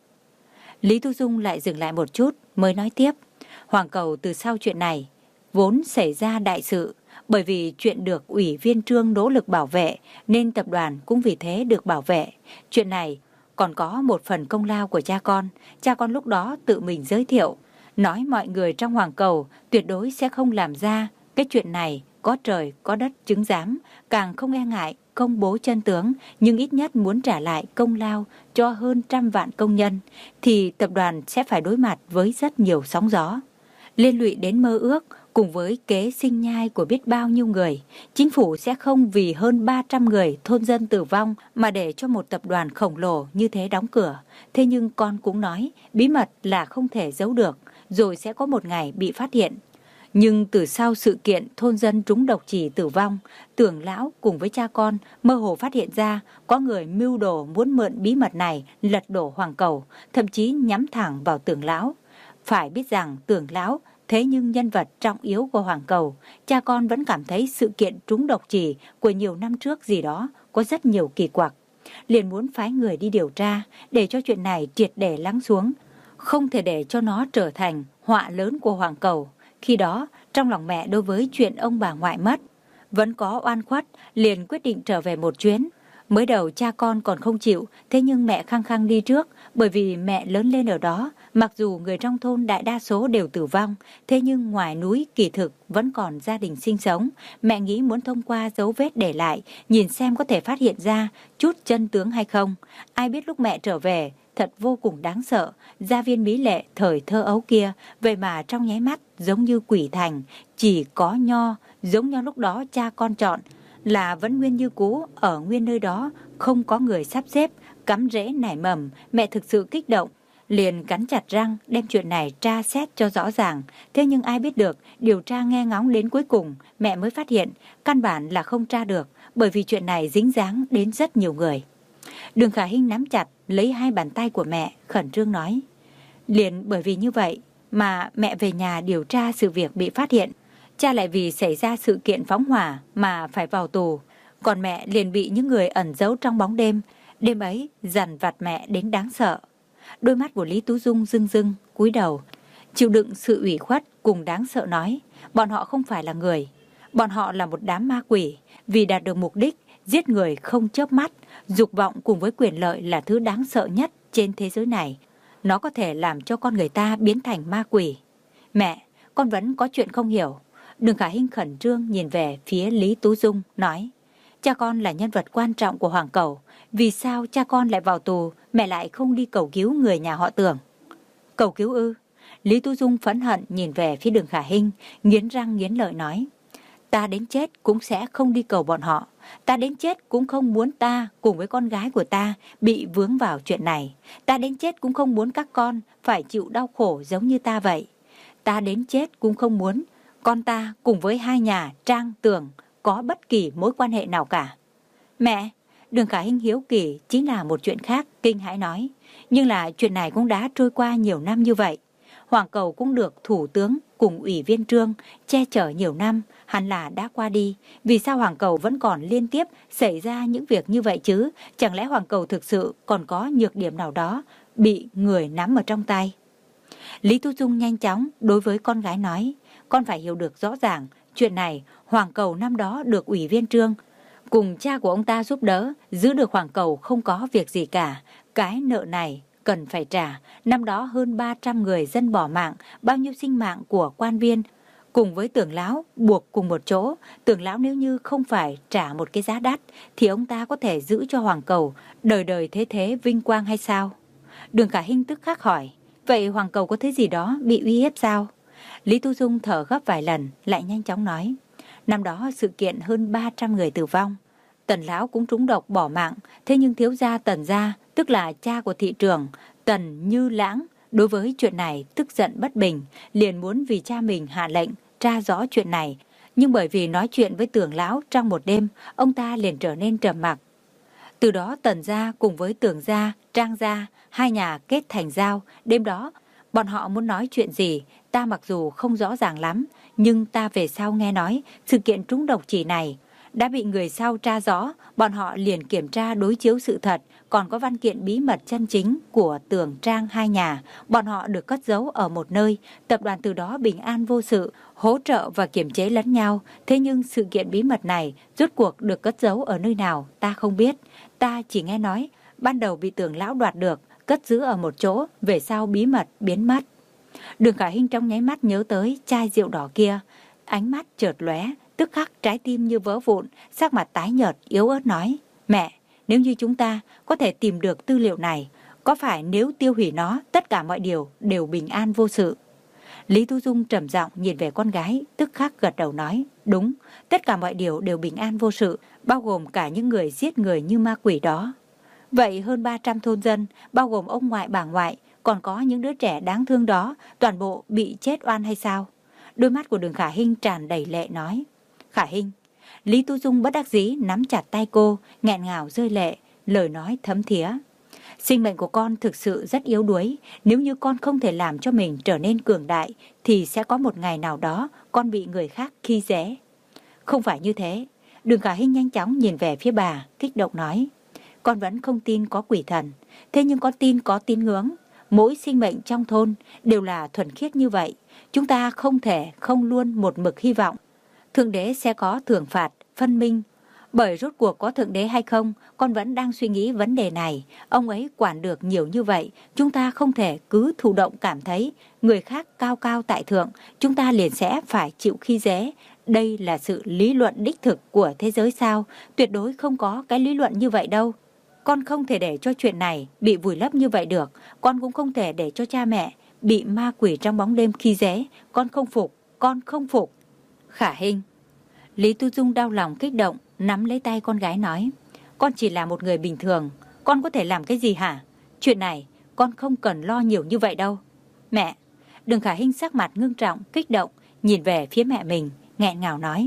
Lý Tú Dung lại dừng lại một chút mới nói tiếp: Hoàng Cầu từ sau chuyện này vốn xảy ra đại sự, bởi vì chuyện được Ủy viên Trương nỗ lực bảo vệ nên tập đoàn cũng vì thế được bảo vệ. Chuyện này còn có một phần công lao của cha con. Cha con lúc đó tự mình giới thiệu, nói mọi người trong Hoàng Cầu tuyệt đối sẽ không làm ra cái chuyện này, có trời có đất chứng giám, càng không e ngại công bố chân tướng, nhưng ít nhất muốn trả lại công lao cho hơn trăm vạn công nhân, thì tập đoàn sẽ phải đối mặt với rất nhiều sóng gió, liên lụy đến mơ ước cùng với kế sinh nhai của biết bao nhiêu người. Chính phủ sẽ không vì hơn ba trăm người thôn dân tử vong mà để cho một tập đoàn khổng lồ như thế đóng cửa. Thế nhưng con cũng nói, bí mật là không thể giấu được, rồi sẽ có một ngày bị phát hiện. Nhưng từ sau sự kiện thôn dân trúng độc chỉ tử vong, Tưởng lão cùng với cha con mơ hồ phát hiện ra có người mưu đồ muốn mượn bí mật này lật đổ Hoàng Cầu, thậm chí nhắm thẳng vào Tưởng lão. Phải biết rằng Tưởng lão thế nhưng nhân vật trọng yếu của Hoàng Cầu, cha con vẫn cảm thấy sự kiện trúng độc chỉ của nhiều năm trước gì đó có rất nhiều kỳ quặc. Liền muốn phái người đi điều tra để cho chuyện này triệt để lắng xuống, không thể để cho nó trở thành họa lớn của Hoàng Cầu. Khi đó, trong lòng mẹ đối với chuyện ông bà ngoại mất vẫn có oan khuất, liền quyết định trở về một chuyến. Mới đầu cha con còn không chịu, thế nhưng mẹ khăng khăng đi trước, bởi vì mẹ lớn lên ở đó. Mặc dù người trong thôn đại đa số đều tử vong, thế nhưng ngoài núi kỳ thực vẫn còn gia đình sinh sống. Mẹ nghĩ muốn thông qua dấu vết để lại, nhìn xem có thể phát hiện ra chút chân tướng hay không. Ai biết lúc mẹ trở về, thật vô cùng đáng sợ. Gia viên Mỹ Lệ thời thơ ấu kia, vậy mà trong nháy mắt giống như quỷ thành, chỉ có nho, giống như lúc đó cha con chọn, là vẫn nguyên như cũ, ở nguyên nơi đó, không có người sắp xếp, cắm rễ nảy mầm. Mẹ thực sự kích động, liền cắn chặt răng đem chuyện này tra xét cho rõ ràng. Thế nhưng ai biết được, điều tra nghe ngóng đến cuối cùng, mẹ mới phát hiện căn bản là không tra được, bởi vì chuyện này dính dáng đến rất nhiều người. Đường Khả Hinh nắm chặt lấy hai bàn tay của mẹ, khẩn trương nói: Liền bởi vì như vậy mà mẹ về nhà điều tra sự việc bị phát hiện. Cha lại vì xảy ra sự kiện phóng hỏa mà phải vào tù, còn mẹ liền bị những người ẩn giấu trong bóng đêm. Đêm ấy dằn vặt mẹ đến đáng sợ. Đôi mắt của Lý Tú Dung rưng rưng, cúi đầu, chịu đựng sự ủy khuất cùng đáng sợ nói: Bọn họ không phải là người, bọn họ là một đám ma quỷ, vì đạt được mục đích giết người không chớp mắt. Dục vọng cùng với quyền lợi là thứ đáng sợ nhất trên thế giới này. Nó có thể làm cho con người ta biến thành ma quỷ. Mẹ, con vẫn có chuyện không hiểu. Đường Khả Hinh khẩn trương nhìn về phía Lý Tú Dung, nói: Cha con là nhân vật quan trọng của Hoàng Cầu, vì sao cha con lại vào tù, mẹ lại không đi cầu cứu người nhà họ Tưởng? Cầu cứu ư? Lý Tú Dung phẫn hận nhìn về phía Đường Khả Hinh, nghiến răng nghiến lợi nói: Ta đến chết cũng sẽ không đi cầu bọn họ. Ta đến chết cũng không muốn ta cùng với con gái của ta bị vướng vào chuyện này. Ta đến chết cũng không muốn các con phải chịu đau khổ giống như ta vậy. Ta đến chết cũng không muốn con ta cùng với hai nhà Trang Tường có bất kỳ mối quan hệ nào cả. Mẹ, Đường Khả Hinh hiếu kỳ chính là một chuyện khác, kinh hãi nói. Nhưng là chuyện này cũng đã trôi qua nhiều năm như vậy. Hoàng Cầu cũng được Thủ tướng cùng Ủy viên Trương che chở nhiều năm, hẳn là đã qua đi. Vì sao Hoàng Cầu vẫn còn liên tiếp xảy ra những việc như vậy chứ? Chẳng lẽ Hoàng Cầu thực sự còn có nhược điểm nào đó bị người nắm ở trong tay? Lý Tu Dung nhanh chóng đối với con gái nói, con phải hiểu được rõ ràng, chuyện này Hoàng Cầu năm đó được Ủy viên Trương cùng cha của ông ta giúp đỡ, giữ được Hoàng Cầu không có việc gì cả. Cái nợ này cần phải trả. Năm đó hơn ba trăm người dân bỏ mạng, bao nhiêu sinh mạng của quan viên cùng với Tưởng lão buộc cùng một chỗ. Tưởng lão nếu như không phải trả một cái giá đắt thì ông ta có thể giữ cho Hoàng Cầu đời đời thế thế vinh quang hay sao? Đường Khả Hinh tức khắc hỏi, vậy Hoàng Cầu có thứ gì đó bị uy hiếp sao? Lý Tu Dung thở gấp vài lần lại nhanh chóng nói, năm đó sự kiện hơn ba trăm người tử vong, Tần lão cũng trúng độc bỏ mạng. Thế nhưng thiếu gia Tần gia, tức là cha của thị trưởng Tần Như Lãng, đối với chuyện này tức giận bất bình, liền muốn vì cha mình hạ lệnh tra rõ chuyện này. Nhưng bởi vì nói chuyện với Tưởng lão trong một đêm, ông ta liền trở nên trầm mặc. Từ đó Tần gia cùng với Tưởng gia, Trang gia, hai nhà kết thành giao. Đêm đó bọn họ muốn nói chuyện gì ta mặc dù không rõ ràng lắm, nhưng ta về sau nghe nói sự kiện trúng độc chỉ này đã bị người sau tra rõ. Bọn họ liền kiểm tra đối chiếu sự thật, còn có văn kiện bí mật chân chính của Tưởng Trang hai nhà. Bọn họ được cất giấu ở một nơi. Tập đoàn từ đó bình an vô sự, hỗ trợ và kiểm chế lẫn nhau. Thế nhưng sự kiện bí mật này rốt cuộc được cất giấu ở nơi nào ta không biết. Ta chỉ nghe nói ban đầu bị Tưởng lão đoạt được, cất giữ ở một chỗ, về sau bí mật biến mất. Đường Khả Hinh trong nháy mắt nhớ tới chai rượu đỏ kia, ánh mắt chợt lóe, tức khắc trái tim như vỡ vụn, sắc mặt tái nhợt yếu ớt nói, mẹ, nếu như chúng ta có thể tìm được tư liệu này, có phải nếu tiêu hủy nó tất cả mọi điều đều bình an vô sự? Lý Tu Dung trầm giọng nhìn về con gái, tức khắc gật đầu nói, đúng, tất cả mọi điều đều bình an vô sự, bao gồm cả những người giết người như ma quỷ đó. Vậy hơn ba trăm thôn dân, bao gồm ông ngoại bà ngoại, còn có những đứa trẻ đáng thương đó, toàn bộ bị chết oan hay sao? Đôi mắt của Đường Khả Hinh tràn đầy lệ nói. Khả Hinh. Lý Tu Dung bất đắc dĩ nắm chặt tay cô, nghẹn ngào rơi lệ, lời nói thấm thía. Sinh mệnh của con thực sự rất yếu đuối, nếu như con không thể làm cho mình trở nên cường đại, thì sẽ có một ngày nào đó con bị người khác khi dễ. Không phải như thế. Đường Khả Hinh nhanh chóng nhìn về phía bà, kích động nói. Con vẫn không tin có quỷ thần, thế nhưng con tin có tín ngưỡng. Mỗi sinh mệnh trong thôn đều là thuần khiết như vậy. Chúng ta không thể không luôn một mực hy vọng Thượng Đế sẽ có thưởng phạt, phân minh. Bởi rốt cuộc có Thượng Đế hay không, con vẫn đang suy nghĩ vấn đề này. Ông ấy quản được nhiều như vậy, chúng ta không thể cứ thụ động cảm thấy người khác cao cao tại thượng, chúng ta liền sẽ phải chịu khi dễ. Đây là sự lý luận đích thực của thế giới sao? Tuyệt đối không có cái lý luận như vậy đâu. Con không thể để cho chuyện này bị vùi lấp như vậy được. Con cũng không thể để cho cha mẹ bị ma quỷ trong bóng đêm khi dễ. Con không phục, con không phục. Khả Hinh. Lý Tu Dung đau lòng kích động, nắm lấy tay con gái nói. Con chỉ là một người bình thường, con có thể làm cái gì hả? Chuyện này, con không cần lo nhiều như vậy đâu. Mẹ. Đường Khả Hinh sắc mặt ngưng trọng, kích động, nhìn về phía mẹ mình, nghẹn ngào nói.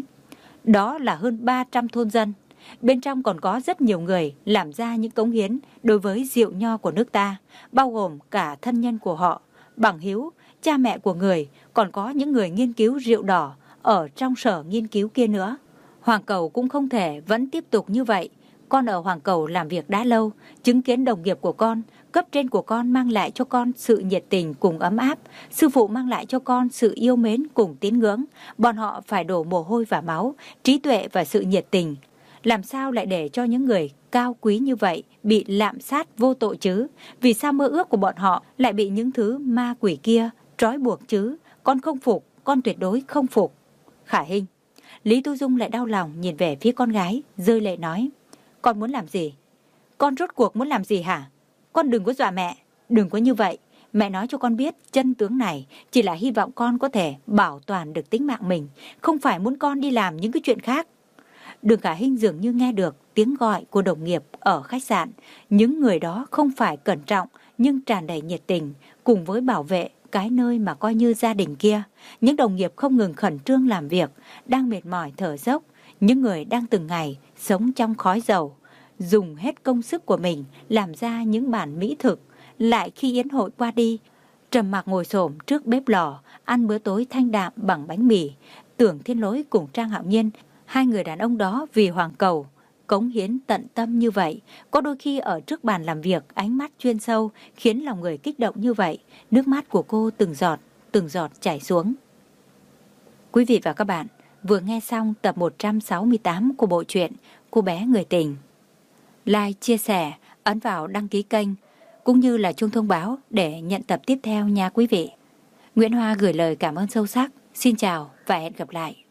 Đó là hơn ba trăm thôn dân. Bên trong còn có rất nhiều người làm ra những cống hiến đối với rượu nho của nước ta, bao gồm cả thân nhân của họ, bằng hữu, cha mẹ của người, còn có những người nghiên cứu rượu đỏ ở trong sở nghiên cứu kia nữa. Hoàng Cầu cũng không thể vẫn tiếp tục như vậy. Con ở Hoàng Cầu làm việc đã lâu, chứng kiến đồng nghiệp của con, cấp trên của con mang lại cho con sự nhiệt tình cùng ấm áp, sư phụ mang lại cho con sự yêu mến cùng tín ngưỡng. Bọn họ phải đổ mồ hôi và máu, trí tuệ và sự nhiệt tình. Làm sao lại để cho những người cao quý như vậy bị lạm sát vô tội chứ? Vì sao mơ ước của bọn họ lại bị những thứ ma quỷ kia trói buộc chứ? Con không phục, con tuyệt đối không phục. Khả Hinh. Lý Tu Dung lại đau lòng nhìn về phía con gái, rơi lệ nói. Con muốn làm gì? Con rốt cuộc muốn làm gì hả? Con đừng có dọa mẹ, đừng có như vậy. Mẹ nói cho con biết chân tướng này chỉ là hy vọng con có thể bảo toàn được tính mạng mình, không phải muốn con đi làm những cái chuyện khác. Đường Khả Hinh dường như nghe được tiếng gọi của đồng nghiệp ở khách sạn. Những người đó không phải cẩn trọng nhưng tràn đầy nhiệt tình, cùng với bảo vệ cái nơi mà coi như gia đình kia. Những đồng nghiệp không ngừng khẩn trương làm việc, đang mệt mỏi thở dốc. Những người đang từng ngày sống trong khói dầu, dùng hết công sức của mình làm ra những bản mỹ thực. Lại khi yến hội qua đi, trầm mặc ngồi xổm trước bếp lò, ăn bữa tối thanh đạm bằng bánh mì. Tưởng Thiên Lỗi cùng Trang Hạo Nhiên, hai người đàn ông đó vì Hoàng Cầu cống hiến tận tâm như vậy, có đôi khi ở trước bàn làm việc ánh mắt chuyên sâu khiến lòng người kích động như vậy. Nước mắt của cô từng giọt từng giọt chảy xuống. Quý vị và các bạn vừa nghe xong tập một trăm sáu mươi tám của bộ truyện Cô Bé Người Tình. Like, chia sẻ, ấn vào đăng ký kênh cũng như là chuông thông báo để nhận tập tiếp theo nha quý vị. Nguyễn Hoa gửi lời cảm ơn sâu sắc. Xin chào và hẹn gặp lại.